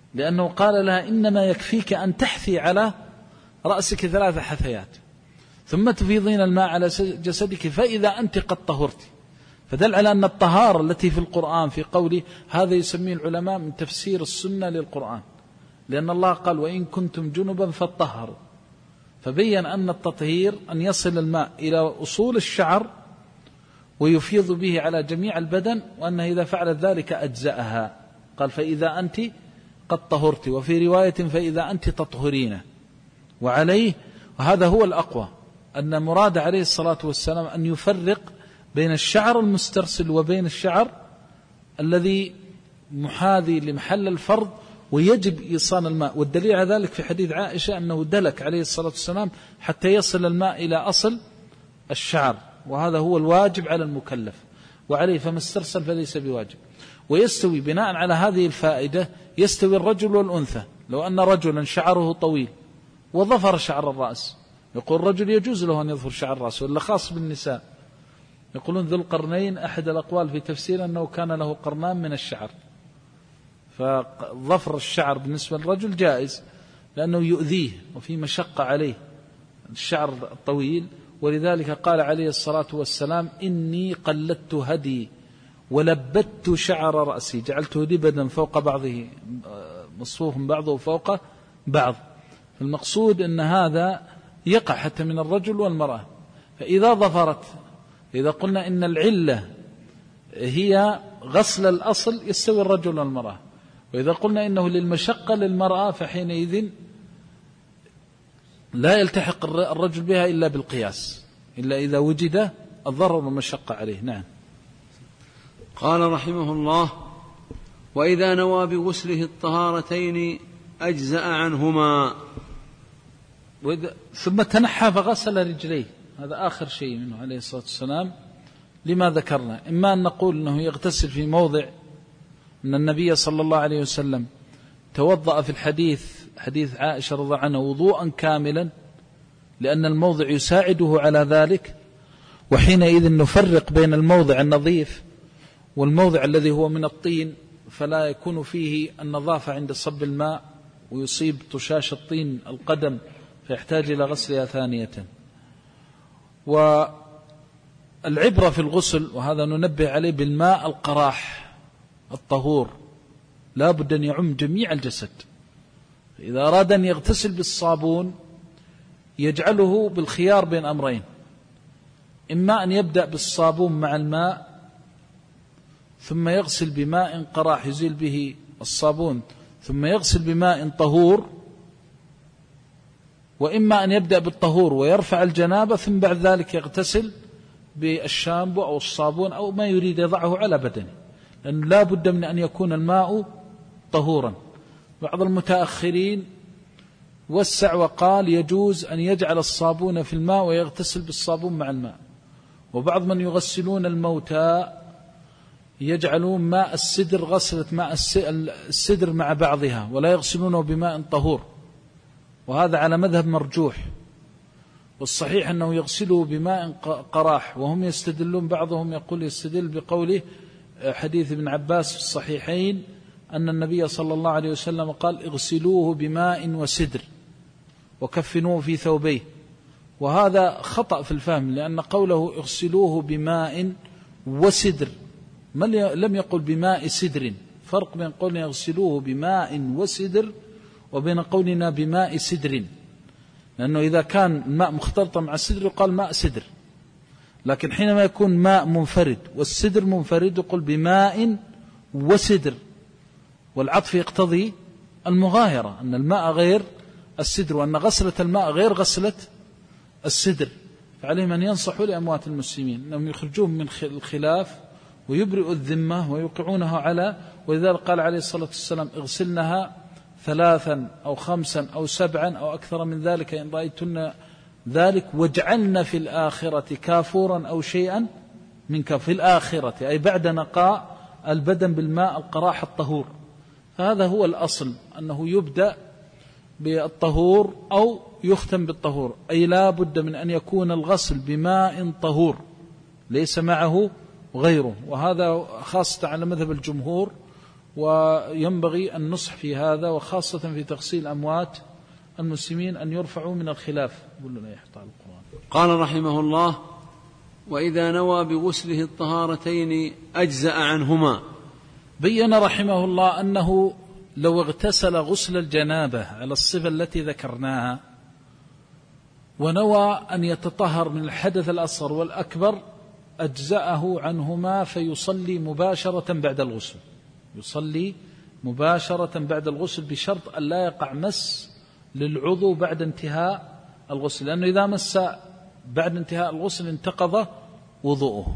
لأنه قال لها إنما يكفيك أن تحثي على رأسك ثلاث حثيات ثم تفيضين الماء على جسدك فإذا أنت قد طهرت. فدل على أن الطهارة التي في القرآن في قوله هذا يسميه العلماء من تفسير السنة للقرآن، لأن الله قال وإن كنتم جنبا فطهروا، فبين أن التطهير أن يصل الماء إلى أصول الشعر ويفيض به على جميع البدن، وأنه إذا فعلت ذلك أجزأها. قال فإذا أنت قد طهرت، وفي رواية فإذا أنت تطهرين. وعليه وهذا هو الأقوى أن مراد عليه الصلاة والسلام أن يفرق بين الشعر المسترسل وبين الشعر الذي محاذي لمحل الفرض ويجب إيصال الماء. والدليل على ذلك في حديث عائشة أنه دلك عليه الصلاة والسلام حتى يصل الماء إلى أصل الشعر، وهذا هو الواجب على المكلف، وعليه فما استرسل فليس بواجب. ويستوي بناء على هذه الفائدة يستوي الرجل والأنثى. لو أن رجلا شعره طويل وظفر شعر الرأس، يقول الرجل يجوز له أن يظفر شعر الرأس، ولا خاص بالنساء؟ يقولون ذو القرنين أحد الأقوال في تفسير أنه كان له قرنان من الشعر، فظفر الشعر بالنسبة للرجل جائز لأنه يؤذيه وفي مشقة عليه الشعر الطويل. ولذلك قال عليه الصلاة والسلام إني قلدت هدي ولبت شعر رأسي، جعلته لبدا فوق بعضه مصفوف بعضه فوق بعض. المقصود أن هذا يقع حتى من الرجل والمرأة. فإذا ظفرت، إذا قلنا إن العلة هي غسل الأصل يستوي الرجل والمرأة، وإذا قلنا إنه للمشقة للمرأة فحينئذ لا يلتحق الرجل بها إلا بالقياس، إلا إذا وجد الضرر والمشقة عليه. نعم. قال رحمه الله وإذا نوى بغسله الطهارتين أجزأ عنهما. ثم تنحى فغسل رجليه، هذا آخر شيء منه عليه الصلاة والسلام لما ذكرنا. إما أن نقول أنه يغتسل في موضع، أن النبي صلى الله عليه وسلم توضأ في الحديث حديث عائشة رضي الله عنها وضوءا كاملا لأن الموضع يساعده على ذلك، وحينئذ نفرق بين الموضع النظيف والموضع الذي هو من الطين، فلا يكون فيه النظافة عند صب الماء ويصيب طشاش الطين القدم فيحتاج إلى غسلها ثانية. والعبرة في الغسل، وهذا ننبه عليه، بالماء القراح الطهور لا بد أن يعم جميع الجسد. إذا أراد أن يغتسل بالصابون يجعله بالخيار بين أمرين، إما أن يبدأ بالصابون مع الماء ثم يغسل بماء قراح يزيل به الصابون ثم يغسل بماء طهور، وإما أن يبدأ بالطهور ويرفع الجنابة ثم بعد ذلك يغتسل بالشامبو أو الصابون أو ما يريد يضعه على بدنه، لأنه لا بد من أن يكون الماء طهورا. بعض المتأخرين وسع وقال يجوز أن يجعل الصابون في الماء ويغتسل بالصابون مع الماء، وبعض من يغسلون الموتى يجعلون ماء السدر غسلة ماء السدر مع بعضها ولا يغسلونه بماء طهور، وهذا على مذهب مرجوح. والصحيح أنه يغسله بماء قراح، وهم يستدلون، بعضهم يقول يستدل بقوله حديث ابن عباس في الصحيحين أن النبي صلى الله عليه وسلم قال اغسلوه بماء وسدر وكفنوه في ثوبيه، وهذا خطأ في الفهم، لأن قوله اغسلوه بماء وسدر لم يقل بماء سدر. فرق بين قولنا يغسلوه بماء وسدر وبين قولنا بماء سدر، لأنه إذا كان الماء مختلطا مع السدر يقال ماء سدر، لكن حينما يكون ماء منفرد والسدر منفرد يقول بماء وسدر، والعطف يقتضي المغايرة، أن الماء غير السدر، وأن غسلة الماء غير غسلة السدر. فعليهم أن ينصحوا لأموات المسلمين أنهم يخرجوهم من الخلاف ويبرئوا الذمة ويوقعونها على، ولذلك قال عليه الصلاة والسلام اغسلنها ثلاثا أو خمسا أو سبعا أو أكثر من ذلك إن رأيتن ذلك، واجعلن في الآخرة كافورا أو شيئا من كافور، في الآخرة أي بعد نقاء البدن بالماء القراح الطهور. فهذا هو الأصل، أنه يبدأ بالطهور أو يختم بالطهور، أي لا بد من أن يكون الغسل بماء طهور ليس معه غيره، وهذا خاصة على مذهب الجمهور. وينبغي النصح في هذا، وخاصة في تغسيل أموات المسلمين أن يرفعوا من الخلاف. قال رحمه الله: وإذا نوى بغسله الطهارتين أجزأ عنهما. بين رحمه الله أنه لو اغتسل غسل الجنابة على الصفة التي ذكرناها ونوى أن يتطهر من الحدث الأصغر والأكبر أجزأه عنهما، فيصلي مباشرة بعد الغسل، يصلي مباشرة بعد الغسل بشرط أن لا يقع مس للعضو بعد انتهاء الغسل، لأنه إذا مس بعد انتهاء الغسل انتقض وضوءه.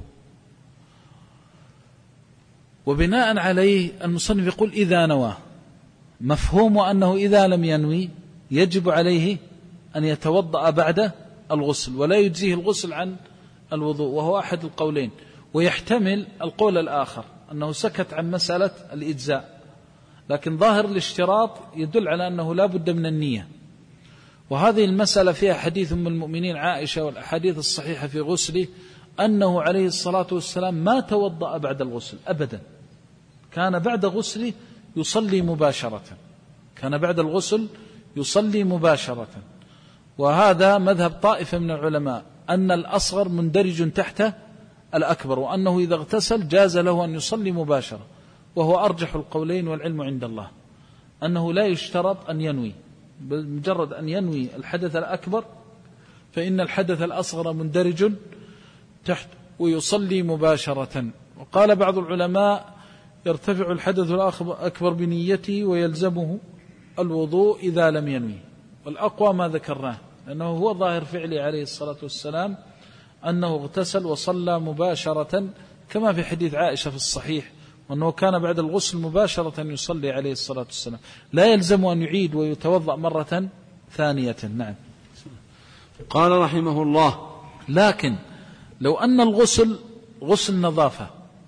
وبناء عليه المصنف يقول إذا نوى، مفهوم أنه إذا لم ينوي يجب عليه أن يتوضأ بعد الغسل ولا يجزيه الغسل عن الوضوء، وهو أحد القولين. ويحتمل القول الآخر أنه سكت عن مسألة الإجزاء، لكن ظاهر الاشتراط يدل على أنه لا بد من النية. وهذه المسألة فيها حديث أم المؤمنين عائشة والأحاديث الصحيحة في غسله أنه عليه الصلاة والسلام ما توضأ بعد الغسل أبدا، كان بعد غسله يصلي مباشرة، كان بعد الغسل يصلي مباشرة. وهذا مذهب طائفة من العلماء أن الأصغر مندرج تحت الأكبر، وأنه إذا اغتسل جاز له أن يصلي مباشرة، وهو أرجح القولين والعلم عند الله، أنه لا يشترط أن ينوي، بمجرد أن ينوي الحدث الأكبر فإن الحدث الأصغر مندرج تحت ويصلي مباشرة. وقال بعض العلماء يرتفع الحدث الأكبر بنيته ويلزمه الوضوء إذا لم ينوي، والأقوى ما ذكرناه، لأنه هو ظاهر فعله عليه الصلاة والسلام أنه اغتسل وصلى مباشرة كما في حديث عائشة في الصحيح، وأنه كان بعد الغسل مباشرة يصلي عليه الصلاة والسلام، لا يلزم أن يعيد ويتوضأ مرة ثانية. نعم. قال رحمه الله: لكن لو أن الغسل غسل نظافة،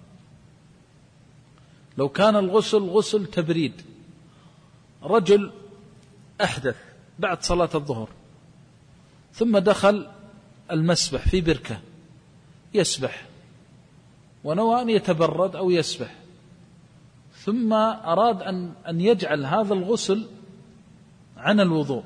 لو كان الغسل غسل تبريد، رجل أحدث بعد صلاة الظهر ثم دخل المسبح في بركة يسبح ونوى أن يتبرد أو يسبح، ثم أراد أن أن يجعل هذا الغسل عن الوضوء،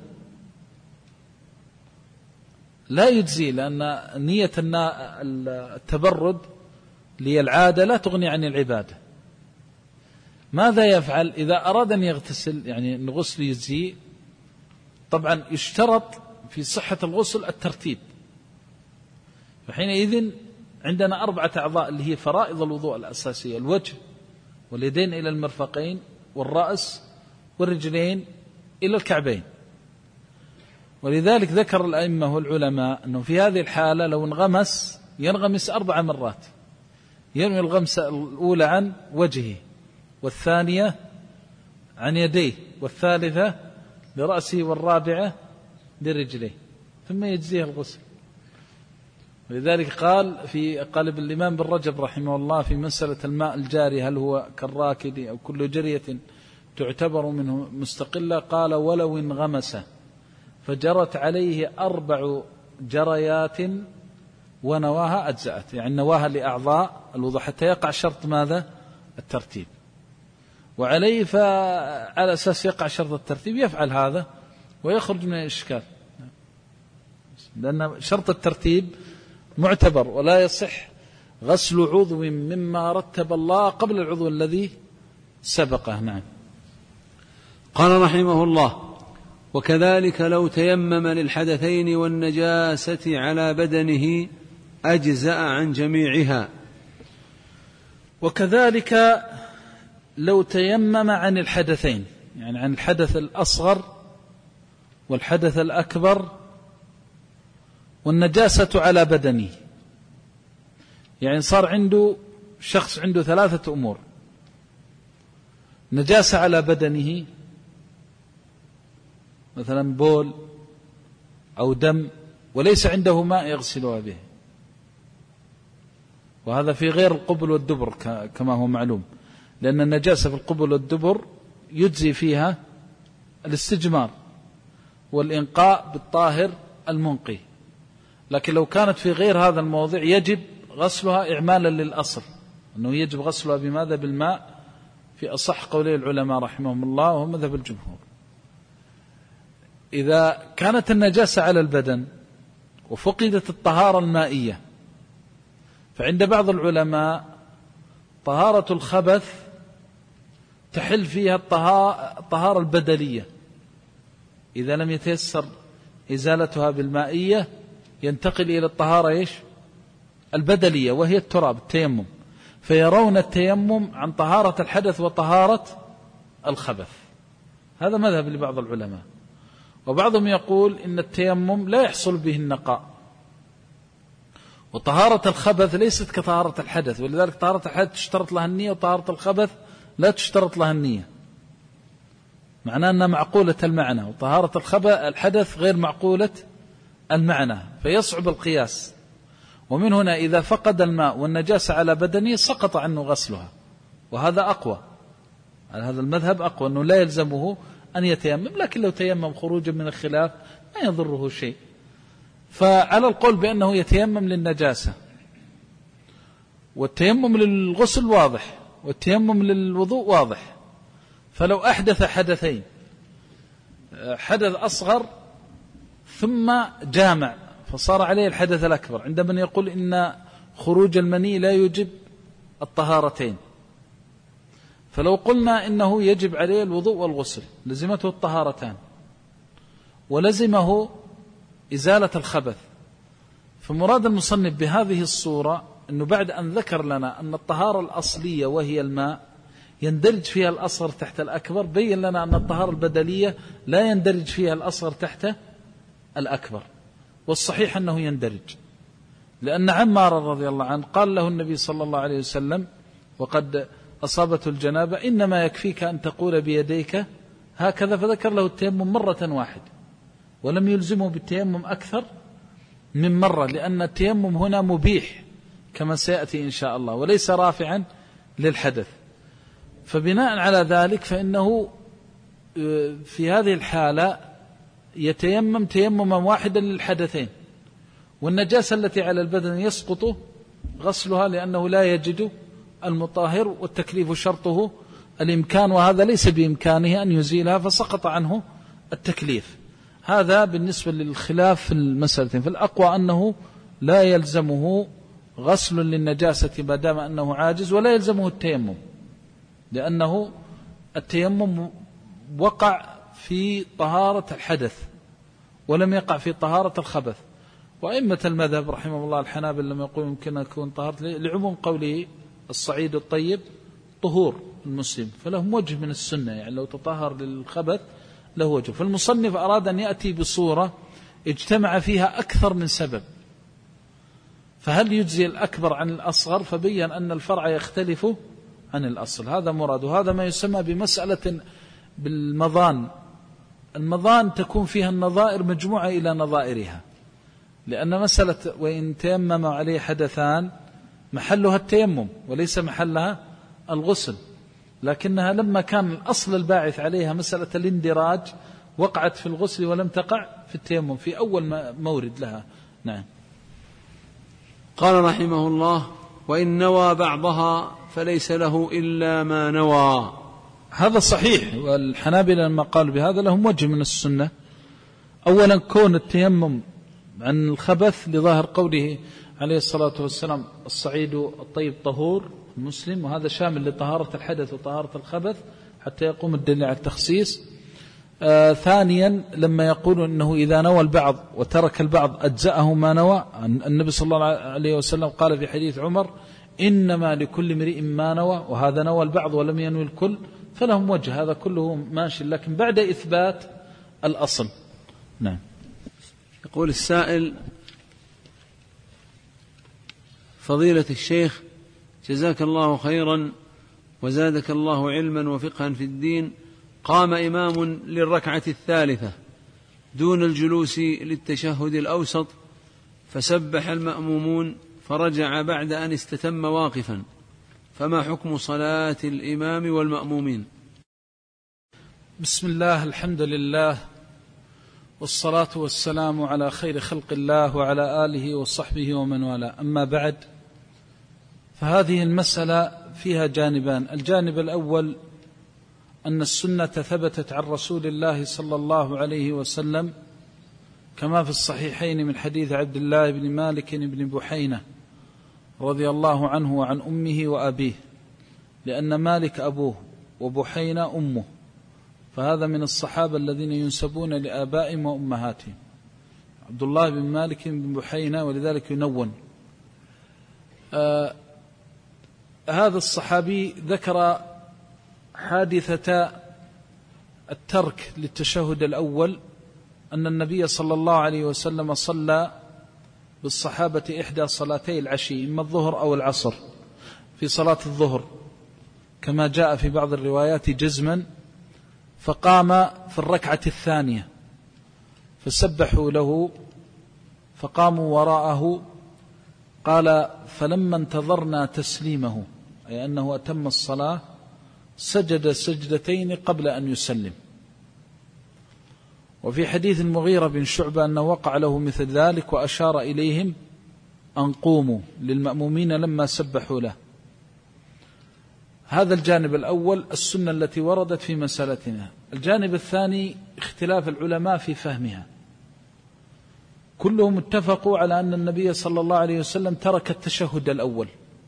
لا يجزي، لأن نية التبرد للعادة لا تغني عن العبادة. ماذا يفعل إذا أراد أن يغتسل؟ يعني الغسل يجزي، طبعا يشترط في صحة الغسل الترتيب، فحينئذ عندنا أربعة أعضاء اللي هي فرائض الوضوء الأساسية: الوجه واليدين إلى المرفقين والرأس والرجلين إلى الكعبين. ولذلك ذكر الأئمة والعلماء أنه في هذه الحالة لو انغمس ينغمس أربع مرات، ينوي الغمسة الأولى عن وجهه، والثانية عن يديه، والثالثة لرأسه، والرابعة لرجليه، ثم يجزيه الغسل. ولذلك قال في قالب الإمام بن رجب رحمه الله في مسألة الماء الجاري هل هو كالراكد أو كل جرية تعتبر منه مستقلة، قال: ولو انغمس فجرت عليه أربع جريات ونواها أجزأت، يعني نواها لأعضاء الوضوء حتى يقع شرط ماذا؟ الترتيب. وعليه فعلى أساس يقع شرط الترتيب يفعل هذا ويخرج من الإشكال، لأن شرط الترتيب معتبر، ولا يصح غسل عضو مما رتب الله قبل العضو الذي سبقه. نعم. قال رحمه الله: وكذلك لو تيمم للحدثين والنجاسة على بدنه أجزأ عن جميعها. وكذلك لو تيمم عن الحدثين، يعني عن الحدث الأصغر والحدث الأكبر والنجاسة على بدنه، يعني صار عنده شخص عنده ثلاثة أمور: نجاسة على بدنه مثلا بول أو دم، وليس عنده ماء يغسلها به، وهذا في غير القبل والدبر كما هو معلوم، لأن النجاسة في القبل والدبر يجزي فيها الاستجمار والإنقاء بالطاهر المنقي، لكن لو كانت في غير هذا الموضع يجب غسلها إعمالا للأصل أنه يجب غسلها بماذا؟ بالماء في أصح قولي العلماء رحمهم الله وهو مذهب الجمهور. إذا كانت النجاسة على البدن وفقدت الطهارة المائية، فعند بعض العلماء طهارة الخبث تحل فيها الطهارة البدنية، إذا لم يتيسر إزالتها بالمائية ينتقل إلى الطهارة إيش؟ البدنية، وهي التراب، التيمم. فيرون التيمم عن طهارة الحدث وطهارة الخبث. هذا مذهب لبعض العلماء. وبعضهم يقول إن التيمم لا يحصل به النقاء، وطهارة الخبث ليست كطهارة الحدث، ولذلك طهارة الحدث تشترط لها النية، وطهارة الخبث لا تشترط لها النية، معناه أنها معقولة المعنى، وطهارة الحدث غير معقولة المعنى، فيصعب القياس. ومن هنا إذا فقد الماء والنجاسة على بدنه سقط عنه غسلها، وهذا أقوى، هذا المذهب أقوى، أنه لا يلزمه أن يتيمم، لكن لو تيمم خروجا من الخلاف ما يضره شيء. فعلى القول بأنه يتيمم للنجاسة، والتيمم للغسل واضح، والتيمم للوضوء واضح. فلو أحدث حدثين، حدث أصغر ثم جامع فصار عليه الحدث الأكبر، عند من يقول إن خروج المني لا يجب الطهارتين، فلو قلنا إنه يجب عليه الوضوء والغسل لزمته الطهارتان ولزمه إزالة الخبث، فمراد المصنف بهذه الصورة أنه بعد أن ذكر لنا أن الطهارة الأصلية وهي الماء يندرج فيها الأصغر تحت الأكبر، بين لنا أن الطهارة البدلية لا يندرج فيها الأصغر تحت الأكبر، والصحيح أنه يندرج، لأن عمار رضي الله عنه قال له النبي صلى الله عليه وسلم وقد أصابته الجنابة: إنما يكفيك أن تقول بيديك هكذا، فذكر له التيمم مرة واحدة ولم يلزمه بالتيمم أكثر من مرة، لأن التيمم هنا مبيح كما سيأتي إن شاء الله، وليس رافعا للحدث. فبناء على ذلك فإنه في هذه الحالة يتيمم تيمما واحدا للحدثين، والنجاسة التي على البدن يسقط غسلها لأنه لا يجد المطهر، والتكليف شرطه الإمكان، وهذا ليس بإمكانه أن يزيلها فسقط عنه التكليف. هذا بالنسبة للخلاف في المسألتين. فالأقوى أنه لا يلزمه غسل للنجاسة ما دام أنه عاجز، ولا يلزمه التيمم، لأنه التيمم وقع في طهارة الحدث ولم يقع في طهارة الخبث. وأئمة المذهب رحمه الله الحنابل لما يقول يمكن أن يكون طهارة لعموم قوله الصعيد الطيب طهور المسلم، فلهم وجه من السنة، يعني لو تطهر للخبث له وجه. فالمصنف أراد أن يأتي بصورة اجتمع فيها أكثر من سبب، فهل يجزي الأكبر عن الأصغر؟ فبين أن الفرع يختلف عن الأصل، هذا مراد. وهذا ما يسمى بمسألة بالمظان. المظان تكون فيها النظائر مجموعة إلى نظائرها، لأن مسألة وإن تيمم عليه حدثان محلها التيمم وليس محلها الغسل، لكنها لما كان الأصل الباعث عليها مسألة الاندراج وقعت في الغسل ولم تقع في التيمم في أول مورد لها. نعم. قال رحمه الله: وإن نوى بعضها فليس له إلا ما نوى. هذا صحيح، والحنابلة لما قالوا بهذا لهم وجه من السنة. أولا كون التيمم عن الخبث لظاهر قوله عليه الصلاة والسلام: الصعيد الطيب طهور المسلم، وهذا شامل لطهارة الحدث وطهارة الخبث حتى يقوم الدليل على التخصيص. آه ثانيا لما يقول إنه إذا نوى البعض وترك البعض أجزأه ما نوى، النبي صلى الله عليه وسلم قال في حديث عمر: إنما لكل امرئ ما نوى، وهذا نوى البعض ولم ينوي الكل، فلهم وجه، هذا كله ماشي، لكن بعد إثبات الأصل. نعم. يقول السائل: فضيلة الشيخ جزاك الله خيرا وزادك الله علما وفقها في الدين، قام إمام للركعة الثالثة دون الجلوس للتشهد الأوسط، فسبح المأمومون فرجع بعد أن استتم واقفا، فما حكم صلاة الإمام والمأمومين؟ بسم الله، الحمد لله، والصلاة والسلام على خير خلق الله وعلى آله وصحبه ومن والاه. أما بعد، فهذه المسألة فيها جانبان. الجانب الأول أن السنة ثبتت عن رسول الله صلى الله عليه وسلم كما في الصحيحين من حديث عبد الله بن مالك بن بحينة رضي الله عنه وعن أمه وأبيه، لأن مالك أبوه وبحينة أمه، فهذا من الصحابة الذين ينسبون لآبائهم وأمهاتهم، عبد الله بن مالك بن بحينة، ولذلك ينون. آه هذا الصحابي ذكر حادثة الترك للتشهد الأول، أن النبي صلى الله عليه وسلم صلى بالصحابة إحدى صلاتي العشي، إما الظهر أو العصر، في صلاة الظهر كما جاء في بعض الروايات جزما، فقام في الركعة الثانية فسبحوا له فقاموا وراءه، قال فلما انتظرنا تسليمه، أي أنه أتم الصلاة، سجد سجدتين قبل أن يسلم. وفي حديث المغيرة بن شعبة أنه وقع له مثل ذلك، وأشار إليهم أن قوموا للمأمومين لما سبحوا له. هذا الجانب الأول، السنة التي وردت في مسألتنا. الجانب الثاني اختلاف العلماء في فهمها. كلهم اتفقوا على أن النبي صلى الله عليه وسلم ترك التشهد الأول،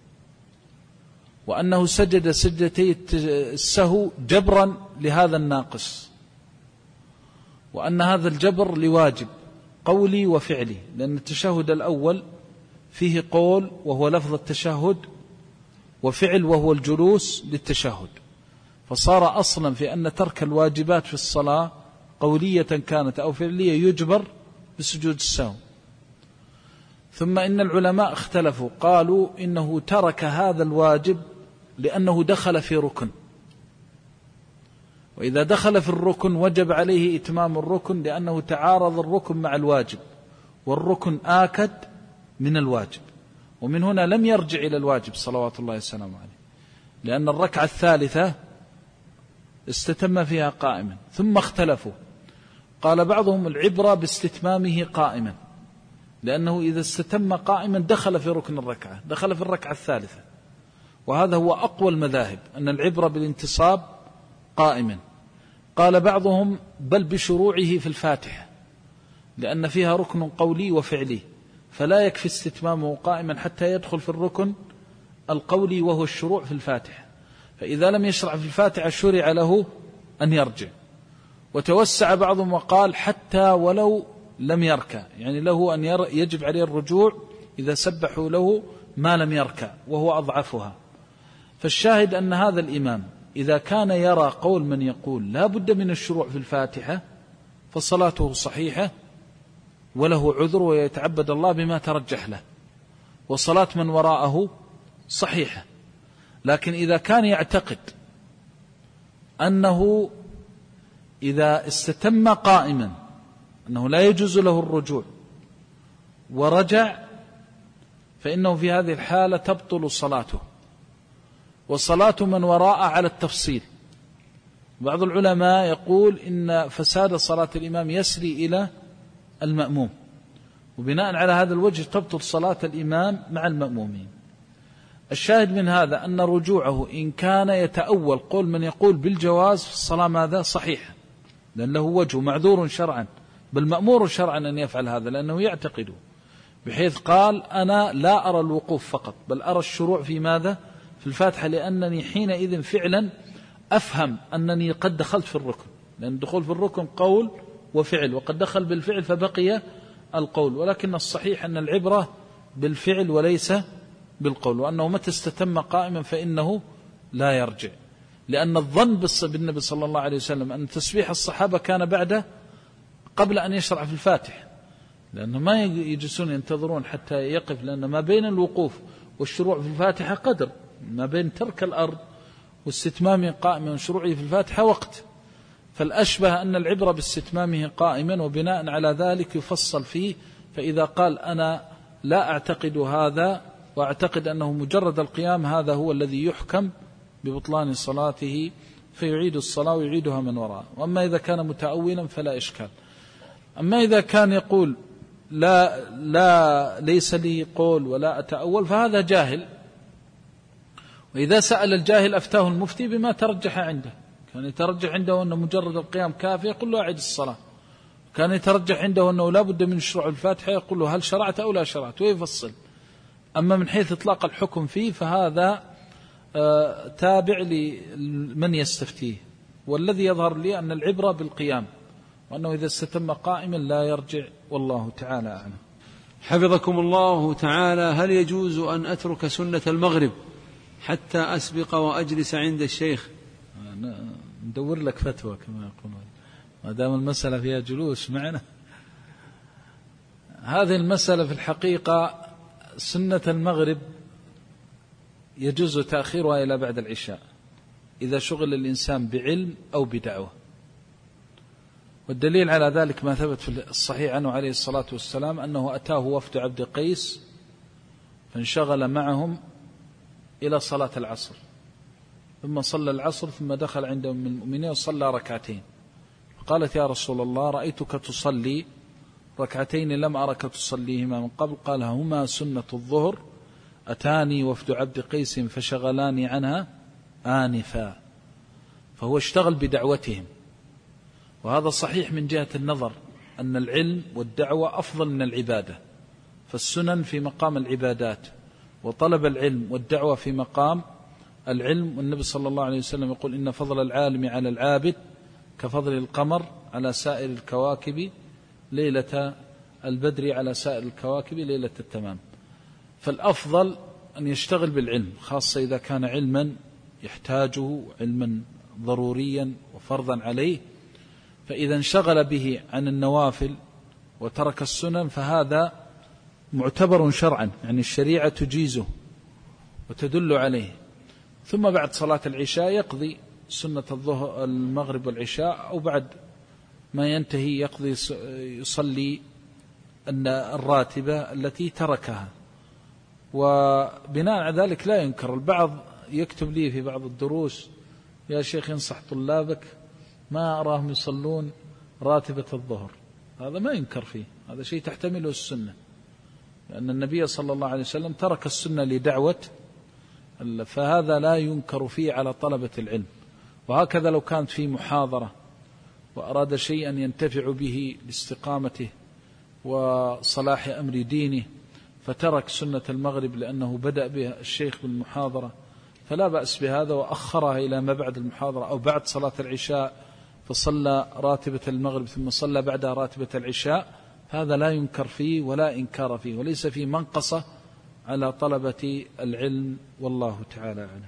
وأنه سجد سجدتي السهو جبرا لهذا الناقص، وأن هذا الجبر لواجب قولي وفعلي، لأن التشهد الأول فيه قول وهو لفظ التشهد، وفعل وهو الجلوس للتشهد، فصار أصلا في أن ترك الواجبات في الصلاة قولية كانت أو فعلية يجبر بسجود السهو. ثم إن العلماء اختلفوا، قالوا إنه ترك هذا الواجب لأنه دخل في ركن، وإذا دخل في الركن وجب عليه إتمام الركن، لأنه تعارض الركن مع الواجب، والركن آكد من الواجب، ومن هنا لم يرجع إلى الواجب صلوات الله وسلامه عليه، لأن الركعة الثالثة استتم فيها قائما. ثم اختلفوا، قال بعضهم العبرة باستتمامه قائما، لأنه إذا استتم قائما دخل في ركن الركعة، دخل في الركعة الثالثة، وهذا هو أقوى المذاهب، أن العبرة بالانتصاب قائما. قال بعضهم بل بشروعه في الفاتحة، لأن فيها ركن قولي وفعلي، فلا يكفي استتمامه قائما حتى يدخل في الركن القولي وهو الشروع في الفاتحة، فإذا لم يشرع في الفاتحة شرع له أن يرجع. وتوسع بعضهم وقال حتى ولو لم يركع، يعني له أن يجب عليه الرجوع إذا سبحوا له ما لم يركع، وهو أضعفها. فالشاهد أن هذا الإمام إذا كان يرى قول من يقول لا بد من الشروع في الفاتحة فصلاته صحيحة وله عذر ويتعبد الله بما ترجح له، وصلاة من وراءه صحيحة. لكن إذا كان يعتقد أنه إذا استتم قائما أنه لا يجوز له الرجوع ورجع، فإنه في هذه الحالة تبطل صلاته، وصلاة من وراء على التفصيل. بعض العلماء يقول إن فساد صلاة الإمام يسري إلى المأموم، وبناء على هذا الوجه تبطل صلاة الإمام مع المأمومين. الشاهد من هذا أن رجوعه إن كان يتأول قول من يقول بالجواز في الصلاة ماذا صحيح، لأن له وجه معذور شرعا، بل مأمور شرعا أن يفعل هذا، لأنه يعتقده، بحيث قال أنا لا أرى الوقوف فقط بل أرى الشروع في ماذا في الفاتحة، لأنني حينئذ فعلا أفهم أنني قد دخلت في الركن، لأن الدخول في الركن قول وفعل، وقد دخل بالفعل فبقي القول. ولكن الصحيح أن العبرة بالفعل وليس بالقول، وأنه متى استتم قائما فإنه لا يرجع، لأن الظن بالنبي صلى الله عليه وسلم أن تسبيح الصحابة كان بعده قبل أن يشرع في الفاتحة، لأنه ما يجلسون ينتظرون حتى يقف، لأن ما بين الوقوف والشروع في الفاتحة قدر، ما بين ترك الأرض واستتمامه قائما وشروعه في الفاتحة وقت، فالأشبه أن العبرة باستتمامه قائما، وبناء على ذلك يفصل فيه. فإذا قال أنا لا أعتقد هذا وأعتقد أنه مجرد القيام هذا هو الذي يحكم ببطلان صلاته، فيعيد الصلاة ويعيدها من وراء. وأما إذا كان متأولا فلا إشكال. أما إذا كان يقول لا لا ليس لي قول ولا أتأول فهذا جاهل، وإذا سأل الجاهل أفتاه المفتي بما ترجح عنده، كان يترجح عنده أن مجرد القيام كافي يقول له أعد الصلاة. كان يترجح عنده أنه لا بد من شروع الفاتحة يقول له هل شرعت أو لا شرعت ويفصل. أما من حيث إطلاق الحكم فيه فهذا آه تابع لمن يستفتيه، والذي يظهر لي أن العبرة بالقيام، وأنه إذا استتم قائما لا يرجع، والله تعالى أعلم. حفظكم الله تعالى. هل يجوز أن أترك سنة المغرب حتى أسبق وأجلس عند الشيخ؟ ندور لك فتوى كما يقولون، ما دام المسألة فيها جلوس معنا. هذه المسألة في الحقيقة سنة المغرب يجوز تأخيرها إلى بعد العشاء إذا شغل الإنسان بعلم أو بدعوة، والدليل على ذلك ما ثبت في الصحيح عنه عليه الصلاة والسلام أنه أتاه وفد عبد قيس فانشغل معهم إلى صلاة العصر، ثم صلى العصر ثم دخل عند أم المؤمنين وصلى ركعتين، فقالت يا رسول الله رأيتك تصلي ركعتين لم أرك تصليهما من قبل، قال هما سنة الظهر أتاني وفد عبد قيس فشغلاني عنها آنفا. فهو اشتغل بدعوتهم، وهذا صحيح من جهة النظر أن العلم والدعوة أفضل من العبادة، فالسنن في مقام العبادات، وطلب العلم والدعوة في مقام العلم. والنبي صلى الله عليه وسلم يقول إن فضل العالم على العابد كفضل القمر على سائر الكواكب ليلة البدر على سائر الكواكب ليلة التمام. فالأفضل أن يشتغل بالعلم، خاصة إذا كان علما يحتاجه، علما ضروريا وفرضا عليه، فإذا انشغل به عن النوافل وترك السنن فهذا معتبر شرعا، يعني الشريعة تجيزه وتدل عليه. ثم بعد صلاة العشاء يقضي سنة الظهر المغرب والعشاء، أو بعد ما ينتهي يقضي يصلي الراتبة التي تركها. وبناء على ذلك لا ينكر. البعض يكتب لي في بعض الدروس يا شيخ انصح طلابك ما أراهم يصلون راتبة الظهر، هذا ما ينكر فيه، هذا شيء تحتمله السنة، لأن النبي صلى الله عليه وسلم ترك السنة لدعوة، فهذا لا ينكر فيه على طلبة العلم. وهكذا لو كانت في محاضرة وأراد شيئا ينتفع به لاستقامته وصلاح أمر دينه فترك سنة المغرب لأنه بدأ بها الشيخ بالمحاضرة، فلا بأس بهذا، وأخرها إلى ما بعد المحاضرة أو بعد صلاة العشاء فصلى راتبة المغرب ثم صلى بعدها راتبة العشاء، هذا لا ينكر فيه ولا إنكار فيه، وليس فيه منقصة على طلبة العلم، والله تعالى أعلم.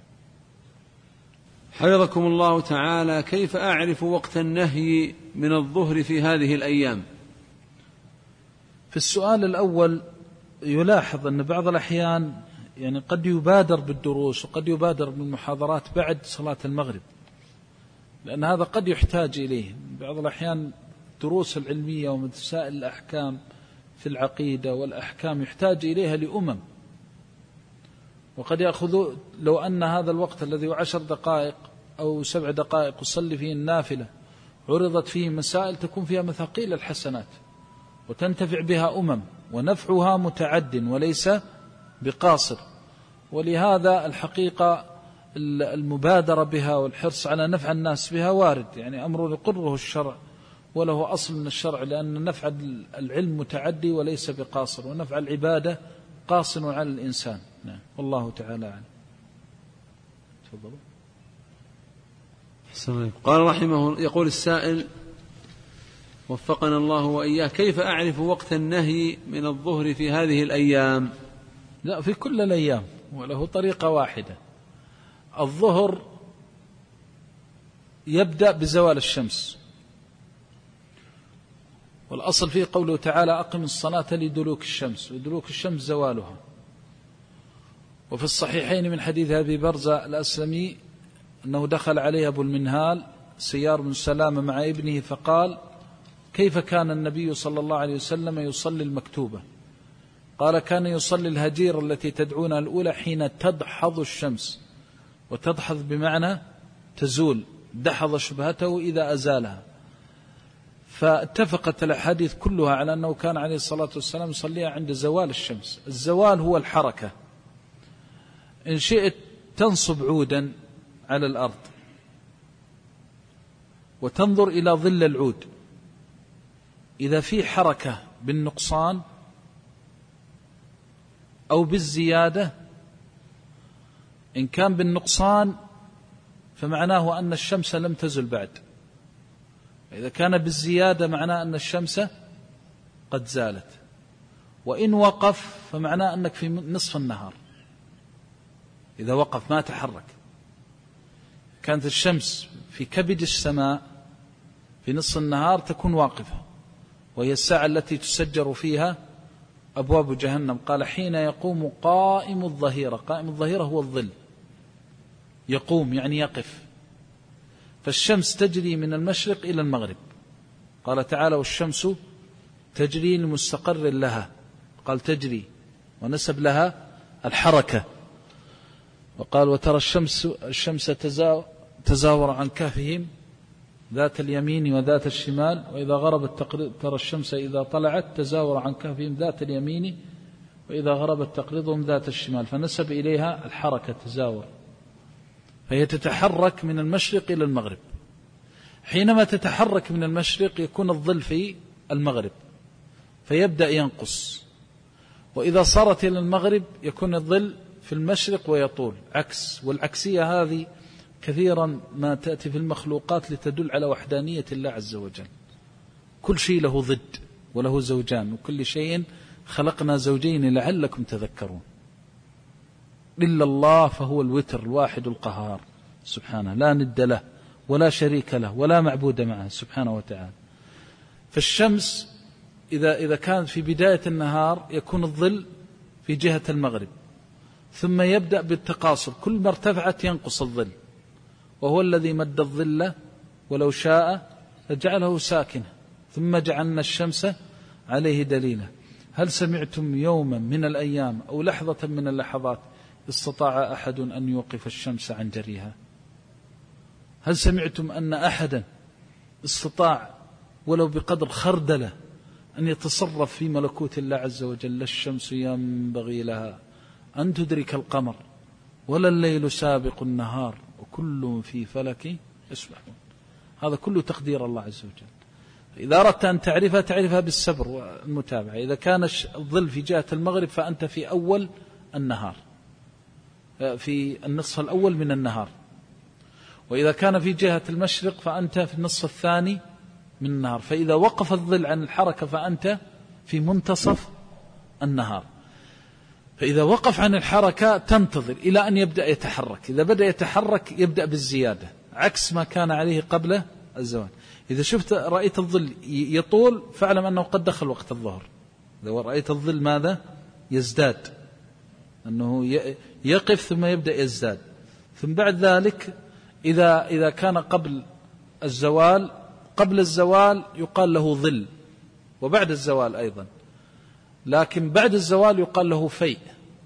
حفظكم الله تعالى. كيف أعرف وقت النهي من الظهر في هذه الأيام؟ في السؤال الأول يلاحظ أن بعض الأحيان يعني قد يبادر بالدروس وقد يبادر بالمحاضرات بعد صلاة المغرب، لأن هذا قد يحتاج إليه. بعض الأحيان دروس العلمية ومسائل الأحكام في العقيدة والأحكام يحتاج إليها لأمم، وقد يأخذ لو أن هذا الوقت الذي هو عشر دقائق أو سبع دقائق يصلي فيه النافلة عرضت فيه مسائل تكون فيها مثاقيل الحسنات وتنتفع بها أمم، ونفعها متعد وليس بقاصر. ولهذا الحقيقة المبادرة بها والحرص على نفع الناس بها وارد، يعني أمر يقره الشرع وله أصل من الشرع، لأن نفع العلم متعدي وليس بقاصر، ونفع العبادة قاصر على الإنسان. نعم، والله تعالى عنه. تفضلوا. قال رحمه، يقول السائل وفقنا الله وإياه: كيف أعرف وقت النهي من الظهر في هذه الأيام؟ لا، في كل الأيام، وله طريقة واحدة. الظهر يبدأ بزوال الشمس، والأصل فيه قوله تعالى: أقم الصلاة لدلوك الشمس، ودلوك الشمس زوالها. وفي الصحيحين من حديث أبي برزة الأسلمي أنه دخل عليه أبو المنهال سيار بن سلامة مع ابنه فقال: كيف كان النبي صلى الله عليه وسلم يصلي المكتوبة؟ قال: كان يصلي الهجير التي تدعونها الأولى حين تدحض الشمس، وتدحض بمعنى تزول، دحض شبهته إذا أزالها. فاتفقت الأحاديث كلها على أنه كان عليه الصلاة والسلام يصليها عند زوال الشمس. الزوال هو الحركة، إن شئت تنصب عودا على الأرض وتنظر إلى ظل العود. إذا في حركة بالنقصان أو بالزيادة، إن كان بالنقصان فمعناه أن الشمس لم تزل بعد، إذا كان بالزيادة معناه أن الشمس قد زالت، وإن وقف فمعناه أنك في نصف النهار. إذا وقف ما تحرك، كانت الشمس في كبد السماء في نصف النهار تكون واقفة، وهي الساعة التي تسجر فيها أبواب جهنم. قال حين يقوم قائم الظهيرة. قائم الظهيرة هو الظل، يقوم يعني يقف. فالشمس تجري من المشرق إلى المغرب. قال تعالى والشمس تجري لمستقر لها، قال تجري ونسب لها الحركة. وقال وترى الشمس الشمس تزاور عن كهفهم ذات اليمين وذات الشمال، وإذا غربت ترى الشمس إذا طلعت تزاور عن كهفهم ذات اليمين وإذا غربت تقرضهم ذات الشمال، فنسب إليها الحركة تزاور، فهي تتحرك من المشرق إلى المغرب. حينما تتحرك من المشرق يكون الظل في المغرب فيبدأ ينقص، وإذا صارت إلى المغرب يكون الظل في المشرق ويطول عكس. والعكسية هذه كثيرا ما تأتي في المخلوقات لتدل على وحدانية الله عز وجل. كل شيء له ضد وله زوجان، وكل شيء خلقنا زوجين لعلكم تذكرون، إلا الله فهو الوتر الواحد القهار سبحانه، لا ند له ولا شريك له ولا معبود معه سبحانه وتعالى. فالشمس إذا إذا كانت في بداية النهار يكون الظل في جهة المغرب، ثم يبدأ بالتقاصر، كل ما ارتفعت ينقص الظل، وهو الذي مد الظل ولو شاء فجعله ساكنة، ثم جعلنا الشمس عليه دليلا. هل سمعتم يوما من الأيام أو لحظة من اللحظات استطاع أحد أن يوقف الشمس عن جريها؟ هل سمعتم أن أحدا استطاع ولو بقدر خردلة أن يتصرف في ملكوت الله عز وجل؟ الشمس ينبغي لها أن تدرك القمر ولا الليل سابق النهار وكل في فلك يسبحون. هذا كله تقدير الله عز وجل. إذا أردت أن تعرفها تعرفها بالصبر والمتابعة. إذا كان الظل في جهة المغرب فأنت في أول النهار، في النصف الأول من النهار، وإذا كان في جهة المشرق فأنت في النصف الثاني من النهار. فإذا وقف الظل عن الحركة فأنت في منتصف النهار. فإذا وقف عن الحركة تنتظر إلى أن يبدأ يتحرك. إذا بدأ يتحرك يبدأ بالزيادة عكس ما كان عليه قبل الزوال. إذا شفت رأيت الظل يطول فاعلم أنه قد دخل وقت الظهر. إذا رأيت الظل ماذا يزداد، أنه يقف ثم يبدأ يزداد. ثم بعد ذلك إذا إذا كان قبل الزوال قبل الزوال يقال له ظل، وبعد الزوال أيضا، لكن بعد الزوال يقال له فيء،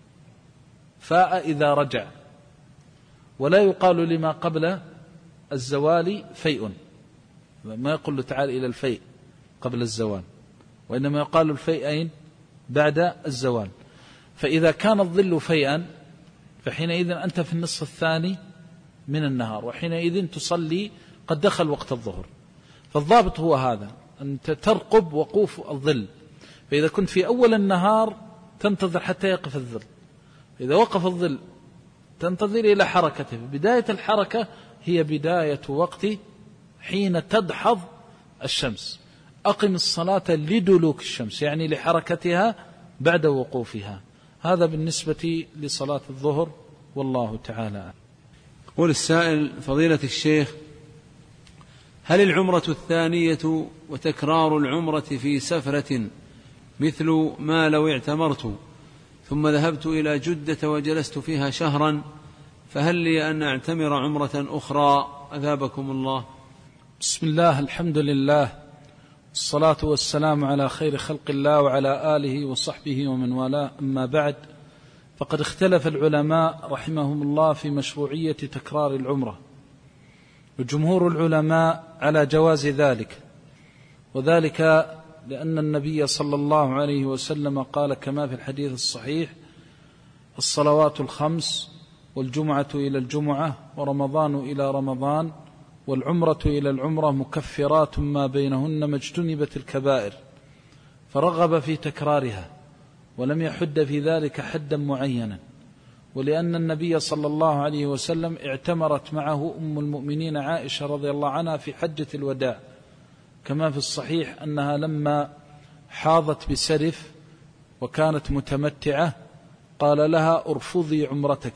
فاء إذا رجع، ولا يقال لما قبل الزوال فيء. ما يقول له تعالى إلى الفيء قبل الزوال، وإنما يقال الفيئين بعد الزوال. فإذا كان الظل فيئا فحينئذ أنت في النصف الثاني من النهار، وحينئذ تصلي قد دخل وقت الظهر. فالضابط هو هذا، أنت ترقب وقوف الظل. فإذا كنت في أول النهار تنتظر حتى يقف الظل، إذا وقف الظل تنتظر إلى حركته. بداية الحركة هي بداية وقت حين تدحض الشمس. أقم الصلاة لدلوك الشمس، يعني لحركتها بعد وقوفها. هذا بالنسبة لصلاة الظهر، والله تعالى. يقول السائل فضيلة الشيخ: هل العمرة الثانية وتكرار العمرة في سفرة مثل ما لو اعتمرت ثم ذهبت إلى جدة وجلست فيها شهرا، فهل لي أن أعتمر عمرة أخرى أثابكم الله؟ بسم الله، الحمد لله، الصلاة والسلام على خير خلق الله وعلى آله وصحبه ومن والاه، أما بعد، فقد اختلف العلماء رحمهم الله في مشروعية تكرار العمرة، وجمهور العلماء على جواز ذلك، وذلك لأن النبي صلى الله عليه وسلم قال كما في الحديث الصحيح: الصلوات الخمس والجمعة إلى الجمعة ورمضان إلى رمضان والعمرة إلى العمرة مكفرات ما بينهن ما اجتنبت الكبائر، فرغب في تكرارها ولم يحد في ذلك حدا معينا. ولأن النبي صلى الله عليه وسلم اعتمرت معه أم المؤمنين عائشة رضي الله عنها في حجة الوداع، كما في الصحيح أنها لما حاضت بسرف وكانت متمتعة قال لها ارفضي عمرتك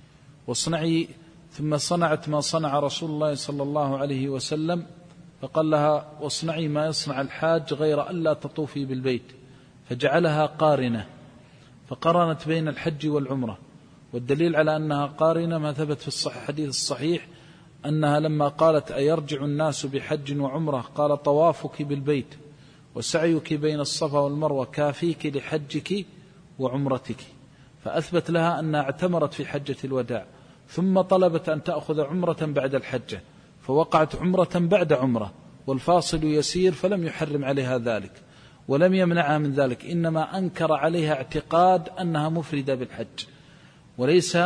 واصنعي، ثم صنعت ما صنع رسول الله صلى الله عليه وسلم، فقال لها واصنعي ما يصنع الحاج غير ألا تطوفي بالبيت، فجعلها قارنة، فقرنت بين الحج والعمرة. والدليل على أنها قارنة ما ثبت في الحديث الصحيح أنها لما قالت أيرجع الناس بحج وعمرة قال طوافك بالبيت وسعيك بين الصفا والمروة كافيك لحجك وعمرتك، فأثبت لها أنها اعتمرت في حجة الوداع، ثم طلبت أن تأخذ عمرة بعد الحجة، فوقعت عمرة بعد عمرة، والفاصل يسير، فلم يحرم عليها ذلك ولم يمنعها من ذلك، إنما أنكر عليها اعتقاد أنها مفردة بالحج، وليس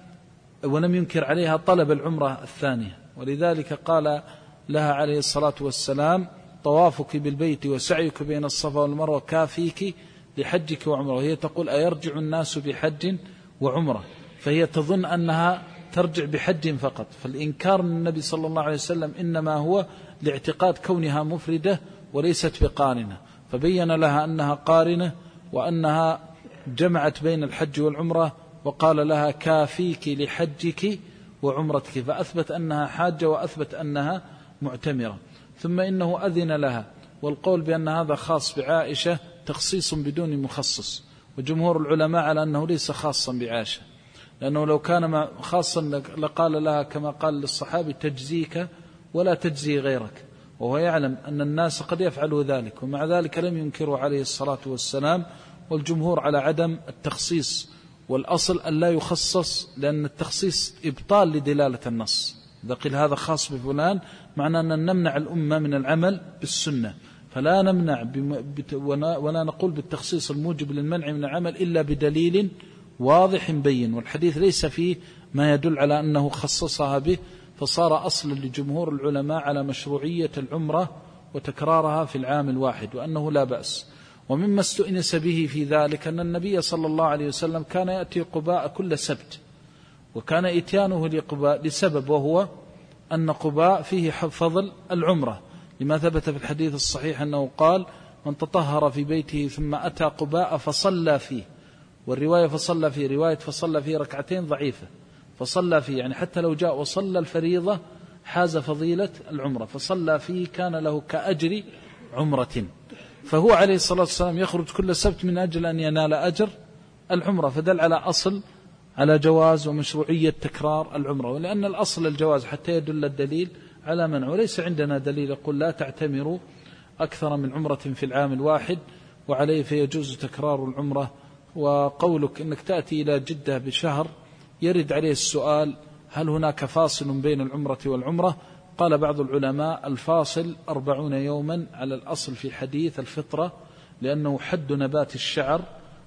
ولم ينكر عليها طلب العمرة الثانية. ولذلك قال لها عليه الصلاة والسلام طوافك بالبيت وسعيك بين الصفا والمروة كافيك لحجك وعمرة، وهي تقول أيرجع الناس بحج وعمرة، فهي تظن أنها ترجع بحج فقط، فالإنكار من النبي صلى الله عليه وسلم إنما هو لاعتقاد كونها مفردة وليست بقارنة، فبين لها أنها قارنة وأنها جمعت بين الحج والعمرة، وقال لها كافيك لحجك وعمرتك، فأثبت أنها حاجة وأثبت أنها معتمرة. ثم إنه أذن لها، والقول بأن هذا خاص بعائشة تخصيص بدون مخصص، وجمهور العلماء على أنه ليس خاصا بعائشة، لأنه لو كان خاصا لقال لها كما قال للصحابي تجزيك ولا تجزي غيرك، وهو يعلم أن الناس قد يفعلوا ذلك، ومع ذلك لم ينكروا عليه الصلاة والسلام. والجمهور على عدم التخصيص، والأصل أن لا يخصص، لأن التخصيص إبطال لدلالة النص. إذا قيل هذا خاص بفلان معنى أن نمنع الأمة من العمل بالسنة، فلا نمنع ولا نقول بالتخصيص الموجب للمنع من العمل إلا بدليل واضح بين، والحديث ليس فيه ما يدل على أنه خصصها به، فصار أصلا لجمهور العلماء على مشروعية العمرة وتكرارها في العام الواحد، وأنه لا بأس. ومما استئنس به في ذلك أن النبي صلى الله عليه وسلم كان يأتي قباء كل سبت، وكان إتيانه لقباء لسبب، وهو أن قباء فيه فضل العمرة، لما ثبت في الحديث الصحيح أنه قال من تطهر في بيته ثم أتى قباء فصلى فيه، والرواية فصلى فيه رواية فصلى فيه ركعتين ضعيفة، فصلى فيه يعني حتى لو جاء وصلى الفريضة حاز فضيلة العمرة، فصلى فيه كان له كأجر عمرة. فهو عليه الصلاة والسلام يخرج كل سبت من أجل أن ينال أجر العمرة، فدل على أصل على جواز ومشروعية تكرار العمرة، ولأن الأصل الجواز حتى يدل الدليل على منع، وليس عندنا دليل يقول لا تعتمروا أكثر من عمرة في العام الواحد، وعليه فيجوز تكرار العمرة. وقولك إنك تأتي إلى جدة بشهر يرد عليه السؤال هل هناك فاصل بين العمرة والعمرة؟ قال بعض العلماء الفاصل أربعون يوما على الأصل في حديث الفطرة، لأنه حد نبات الشعر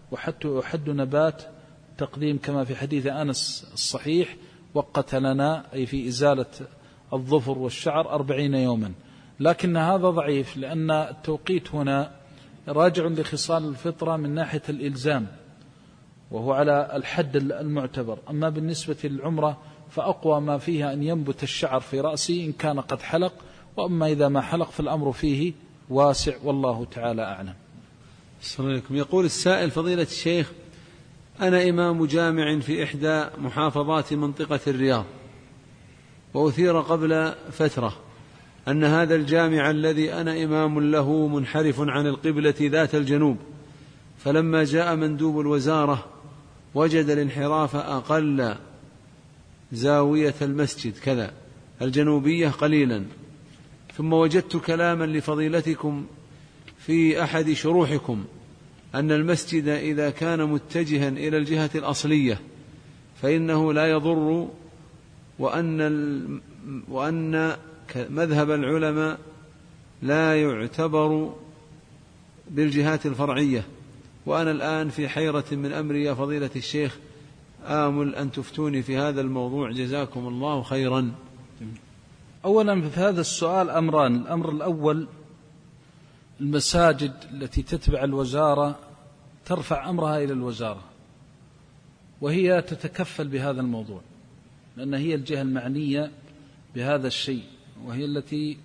وحد نبات تقديم، كما في حديث أنس الصحيح وقت لنا أي في إزالة الظفر والشعر أربعين يوما، لكن هذا ضعيف، لأن التوقيت هنا راجع لخصال الفطرة من ناحية الإلزام، وهو على الحد المعتبر. أما بالنسبة للعمرة فأقوى ما فيها أن ينبت الشعر في رأسه إن كان قد حلق، وأما إذا ما حلق فالأمر فيه واسع، والله تعالى أعلم. السلام عليكم. يقول السائل فضيلة الشيخ أنا إمام جامع في إحدى محافظات منطقة الرياض، وأثير قبل فترة أن هذا الجامع الذي أنا إمام له منحرف عن القبلة ذات الجنوب، فلما جاء مندوب الوزارة وجد الانحراف أقل زاوية المسجد كذا الجنوبية قليلا، ثم وجدت كلاما لفضيلتكم في أحد شروحكم أن المسجد إذا كان متجها إلى الجهة الأصلية فإنه لا يضر، وأن, وأن مذهب العلماء لا يعتبر بالجهات الفرعية، وأنا الآن في حيرة من أمري يا فضيلة الشيخ، آمل أن تفتوني في هذا الموضوع جزاكم الله خيرا. أولا في هذا السؤال أمران. الأمر الأول، المساجد التي تتبع الوزارة ترفع أمرها إلى الوزارة، وهي تتكفل بهذا الموضوع، لأن هي الجهة المعنية بهذا الشيء، وهي التي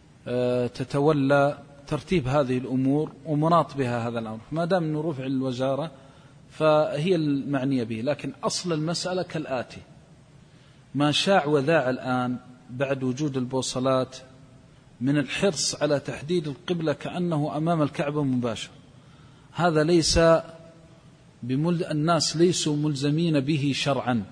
تتولى ترتيب هذه الأمور ومناط بها هذا الأمر. ما دام أنه رفع الوزارة فهي المعنية به. لكن أصل المسألة كالآتي: ما شاع وذاع الآن بعد وجود البوصلات من الحرص على تحديد القبلة كأنه أمام الكعبة مباشرة، هذا ليس بمل... الناس ليسوا ملزمين به شرعا،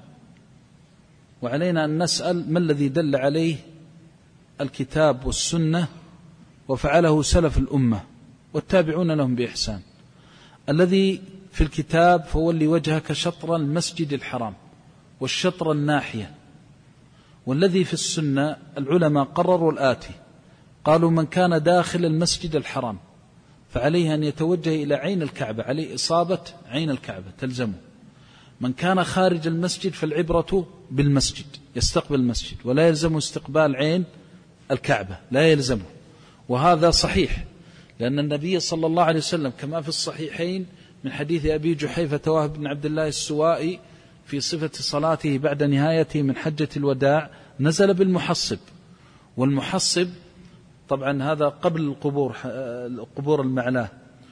وعلينا أن نسأل ما الذي دل عليه الكتاب والسنة وفعله سلف الأمة والتابعون لهم بإحسان. الذي في الكتاب: فولي وجهك شطر المسجد الحرام، والشطر الناحية. والذي في السنة العلماء قرروا الآتي: قالوا من كان داخل المسجد الحرام فعليه أن يتوجه إلى عين الكعبة، عليه إصابة عين الكعبة تلزمه. من كان خارج المسجد فالعبرة بالمسجد، يستقبل المسجد، ولا يلزم استقبال عين الكعبة، لا يلزمه. وهذا صحيح، لأن النبي صلى الله عليه وسلم كما في الصحيحين من حديث أبي جحيفة وهب بن عبد الله السوائي في صفة صلاته بعد نهايته من حجة الوداع نزل بالمحصب. والمحصب طبعا هذا قبل القبور، قبور المعلاه.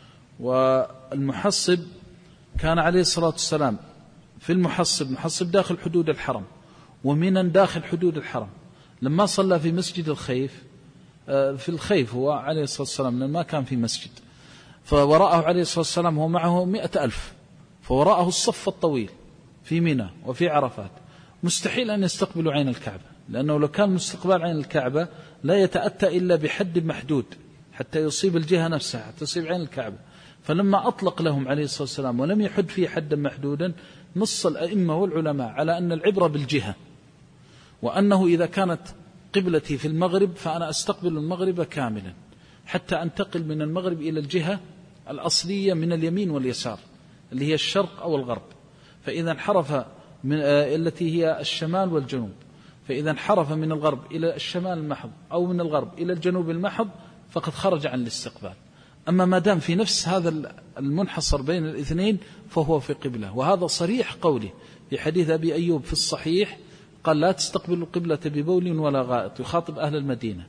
والمحصب كان عليه الصلاة والسلام في المحصب، محصب داخل حدود الحرم، ومنا داخل حدود الحرم. لما صلى في مسجد الخيف، في الخيف هو عليه الصلاة والسلام لما كان في مسجد، فوراءه عليه الصلاة والسلام هو معه مئة ألف، فوراءه الصف الطويل في منى وفي عرفات، مستحيل أن يستقبلوا عين الكعبة، لأنه لو كان مستقبال عين الكعبة لا يتأتى إلا بحد محدود حتى يصيب الجهة نفسها، حتى يصيب عين الكعبة. فلما أطلق لهم عليه الصلاة والسلام ولم يحد فيه حدا محدودا، نص الأئمة والعلماء على أن العبرة بالجهة، وأنه إذا كانت قبلتي في المغرب فأنا أستقبل المغرب كاملا حتى أنتقل من المغرب إلى الجهة الأصلية من اليمين واليسار اللي هي الشرق أو الغرب. فإذا انحرف من التي هي الشمال والجنوب، فإذا انحرف من الغرب إلى الشمال المحض أو من الغرب إلى الجنوب المحض فقد خرج عن الاستقبال. أما ما دام في نفس هذا المنحصر بين الاثنين فهو في قبلة. وهذا صريح قولي في حديث أبي أيوب في الصحيح، قال: لا تستقبلوا القبلة ببول ولا غائط، يخاطب أهل المدينة،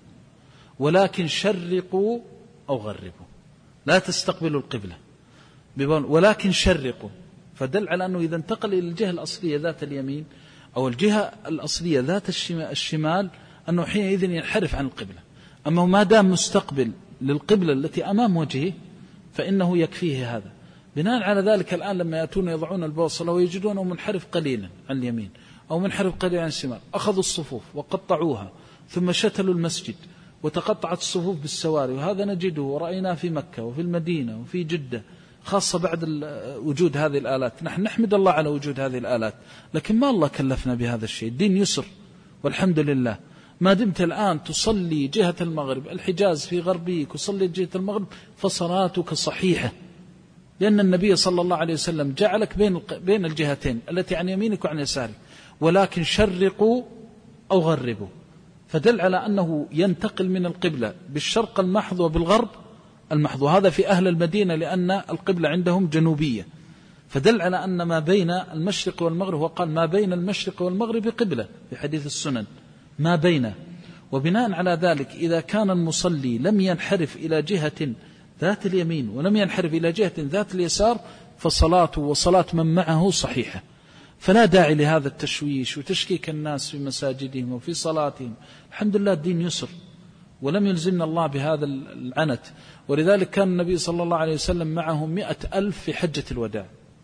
ولكن شرقوا أو غربوا. لا تستقبلوا القبلة ببول ولكن شرقوا، فدل على أنه إذا انتقل إلى الجهة الأصلية ذات اليمين أو الجهة الأصلية ذات الشمال أنه حينئذ ينحرف عن القبلة. أما ما دام مستقبل للقبلة التي أمام وجهه فإنه يكفيه هذا. بناء على ذلك الآن لما يأتون يضعون البوصلة ويجدونه منحرف قليلا عن اليمين أو منحرف قليلا عن الشمال، أخذوا الصفوف وقطعوها ثم شتلوا المسجد وتقطعت الصفوف بالسواري. وهذا نجده ورأيناه في مكة وفي المدينة وفي جدة، خاصة بعد وجود هذه الآلات. نحن نحمد الله على وجود هذه الآلات، لكن ما الله كلفنا بهذا الشيء. الدين يسر والحمد لله. ما دمت الآن تصلي جهة المغرب، الحجاز في غربيك وصلي جهة المغرب، فصلاتك صحيحة، لأن النبي صلى الله عليه وسلم جعلك بين بين الجهتين التي عن يمينك وعن يسارك، ولكن شرقوا أو غربوا، فدل على أنه ينتقل من القبلة بالشرق المحض وبالغرب المحض. وهذا في أهل المدينة لأن القبلة عندهم جنوبية، فدل على أن ما بين المشرق والمغرب، وقال ما بين المشرق والمغرب قبلة في حديث السنن، ما بين. وبناء على ذلك إذا كان المصلي لم ينحرف إلى جهة ذات اليمين ولم ينحرف إلى جهة ذات اليسار فصلاته وصلاة من معه صحيحة. فلا داعي لهذا التشويش وتشكيك الناس في مساجدهم وفي صلاتهم. الحمد لله الدين يسر ولم يلزمنا الله بهذا العنت. ولذلك كان النبي صلى الله عليه وسلم معه مئة ألف في حجة الوداع.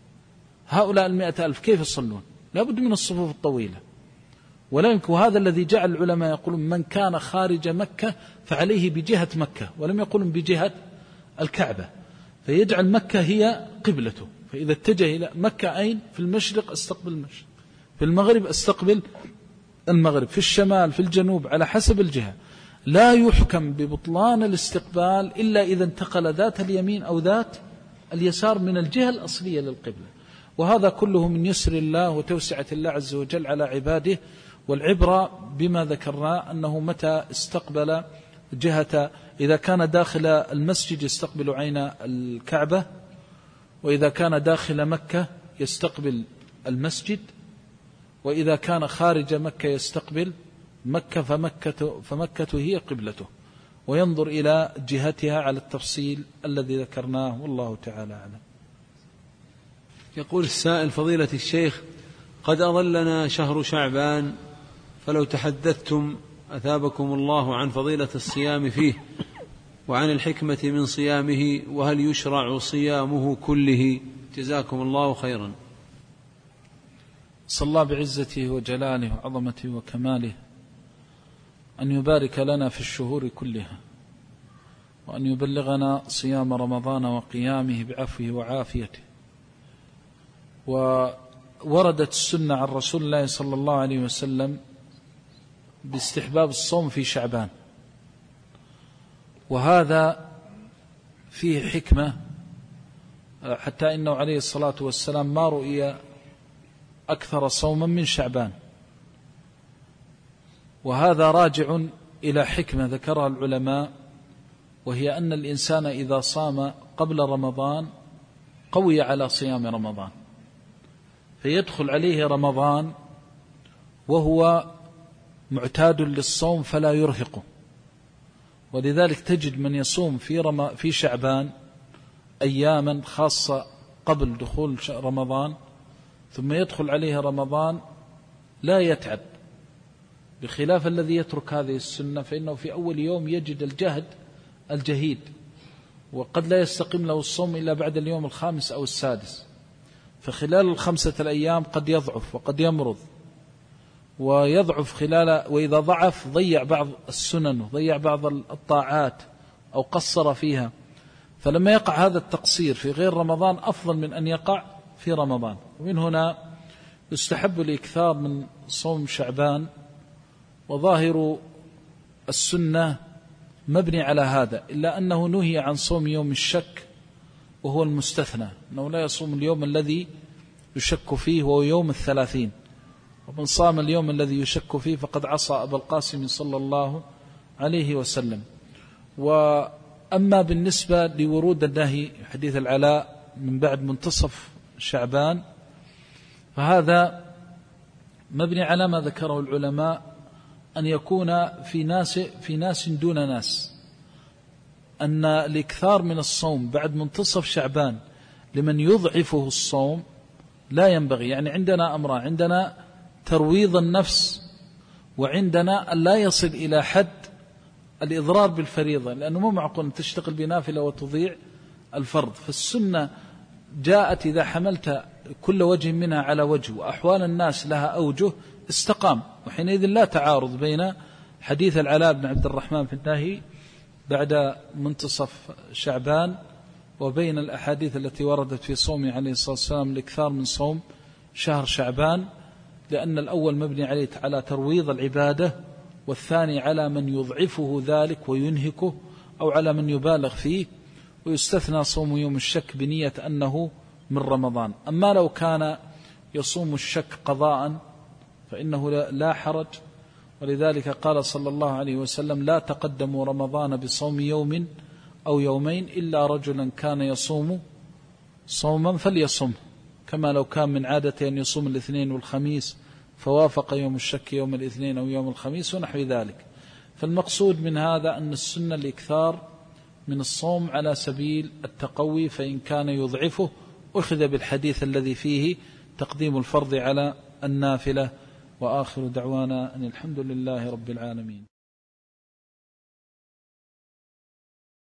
هؤلاء المئة ألف كيف يصلون؟ لا بد من الصفوف الطويلة ولا يمكن. وهذا الذي جعل العلماء يقولون من كان خارج مكة فعليه بجهة مكة، ولم يقولون بجهة الكعبة، فيجعل مكة هي قبلته. فإذا اتجه إلى مكة أين؟ في المشرق استقبل المشرق، في المغرب استقبل المغرب، في الشمال في الجنوب على حسب الجهة. لا يحكم ببطلان الاستقبال إلا إذا انتقل ذات اليمين أو ذات اليسار من الجهة الأصلية للقبلة. وهذا كله من يسر الله وتوسعة الله عز وجل على عباده، والعبرة بما ذكرنا أنه متى استقبل جهة، إذا كان داخل المسجد يستقبل عين الكعبة، وإذا كان داخل مكة يستقبل المسجد، وإذا كان خارج مكة يستقبل مكة، فمكة, فمكة هي قبلته، وينظر إلى جهتها على التفصيل الذي ذكرناه، والله تعالى أعلم. يقول السائل: فضيلة الشيخ، قد أظلنا شهر شعبان، فلو تحدثتم أثابكم الله عن فضيلة الصيام فيه وعن الحكمة من صيامه، وهل يشرع صيامه كله؟ جزاكم الله خيرا. صلى الله بعزته وجلاله وعظمته وكماله أن يبارك لنا في الشهور كلها، وأن يبلغنا صيام رمضان وقيامه بعفوه وعافيته. ووردت السنة عن رسول الله صلى الله عليه وسلم باستحباب الصوم في شعبان، وهذا فيه حكمة، حتى إنه عليه الصلاة والسلام ما رؤي أكثر صوما من شعبان، وهذا راجع إلى حكمة ذكرها العلماء، وهي أن الإنسان إذا صام قبل رمضان قوي على صيام رمضان، فيدخل عليه رمضان وهو معتاد للصوم فلا يرهقه. ولذلك تجد من يصوم في رم... في شعبان أياما خاصة قبل دخول رمضان، ثم يدخل عليه رمضان لا يتعب، بخلاف الذي يترك هذه السنة، فإنه في أول يوم يجد الجهد الجهيد، وقد لا يستقيم له الصوم إلا بعد اليوم الخامس أو السادس، فخلال الخمسة الأيام قد يضعف وقد يمرض، ويضعف خلال، وإذا ضعف ضيع بعض السنن وضيع بعض الطاعات أو قصر فيها. فلما يقع هذا التقصير في غير رمضان أفضل من أن يقع في رمضان. ومن هنا يستحب الإكثار من صوم شعبان، وظاهر السنة مبني على هذا، إلا أنه نهي عن صوم يوم الشك وهو المستثنى، أنه لا يصوم اليوم الذي يشك فيه وهو يوم الثلاثين، ومن صام اليوم الذي يشك فيه فقد عصى أبا القاسم صلى الله عليه وسلم. وأما بالنسبة لورود النهي حديث العلاء من بعد منتصف شعبان، فهذا مبني على ما ذكره العلماء، أن يكون في ناس في ناس دون ناس، أن الإكثار من الصوم بعد منتصف شعبان لمن يضعفه الصوم لا ينبغي. يعني عندنا أمران: عندنا ترويض النفس، وعندنا أن لا يصل إلى حد الإضرار بالفريضة، لأنه مو معقول تشتغل بنافلة وتضيع الفرض. فالسنة جاءت إذا حملت كل وجه منها على وجه، وأحوال الناس لها أوجه، استقام، وحينئذ لا تعارض بين حديث العلاء بن عبد الرحمن في النهي بعد منتصف شعبان وبين الأحاديث التي وردت في صومه عليه الصلاة والسلام الإكثار من صوم شهر شعبان، لأن الأول مبني عليه على ترويض العبادة، والثاني على من يضعفه ذلك وينهكه، أو على من يبالغ فيه. ويستثنى صوم يوم الشك بنية أنه من رمضان. أما لو كان يصوم الشك قضاء فإنه لا حرج، ولذلك قال صلى الله عليه وسلم: لا تقدموا رمضان بصوم يوم أو يومين إلا رجلا كان يصوم صوما فليصمه، كما لو كان من عادته أن يصوم الاثنين والخميس فوافق يوم الشك يوم الاثنين أو يوم الخميس ونحو ذلك. فالمقصود من هذا أن السنة الإكثار من الصوم على سبيل التقوي، فإن كان يضعفه أخذ بالحديث الذي فيه تقديم الفرض على النافلة. وآخر دعوانا أن الحمد لله رب العالمين.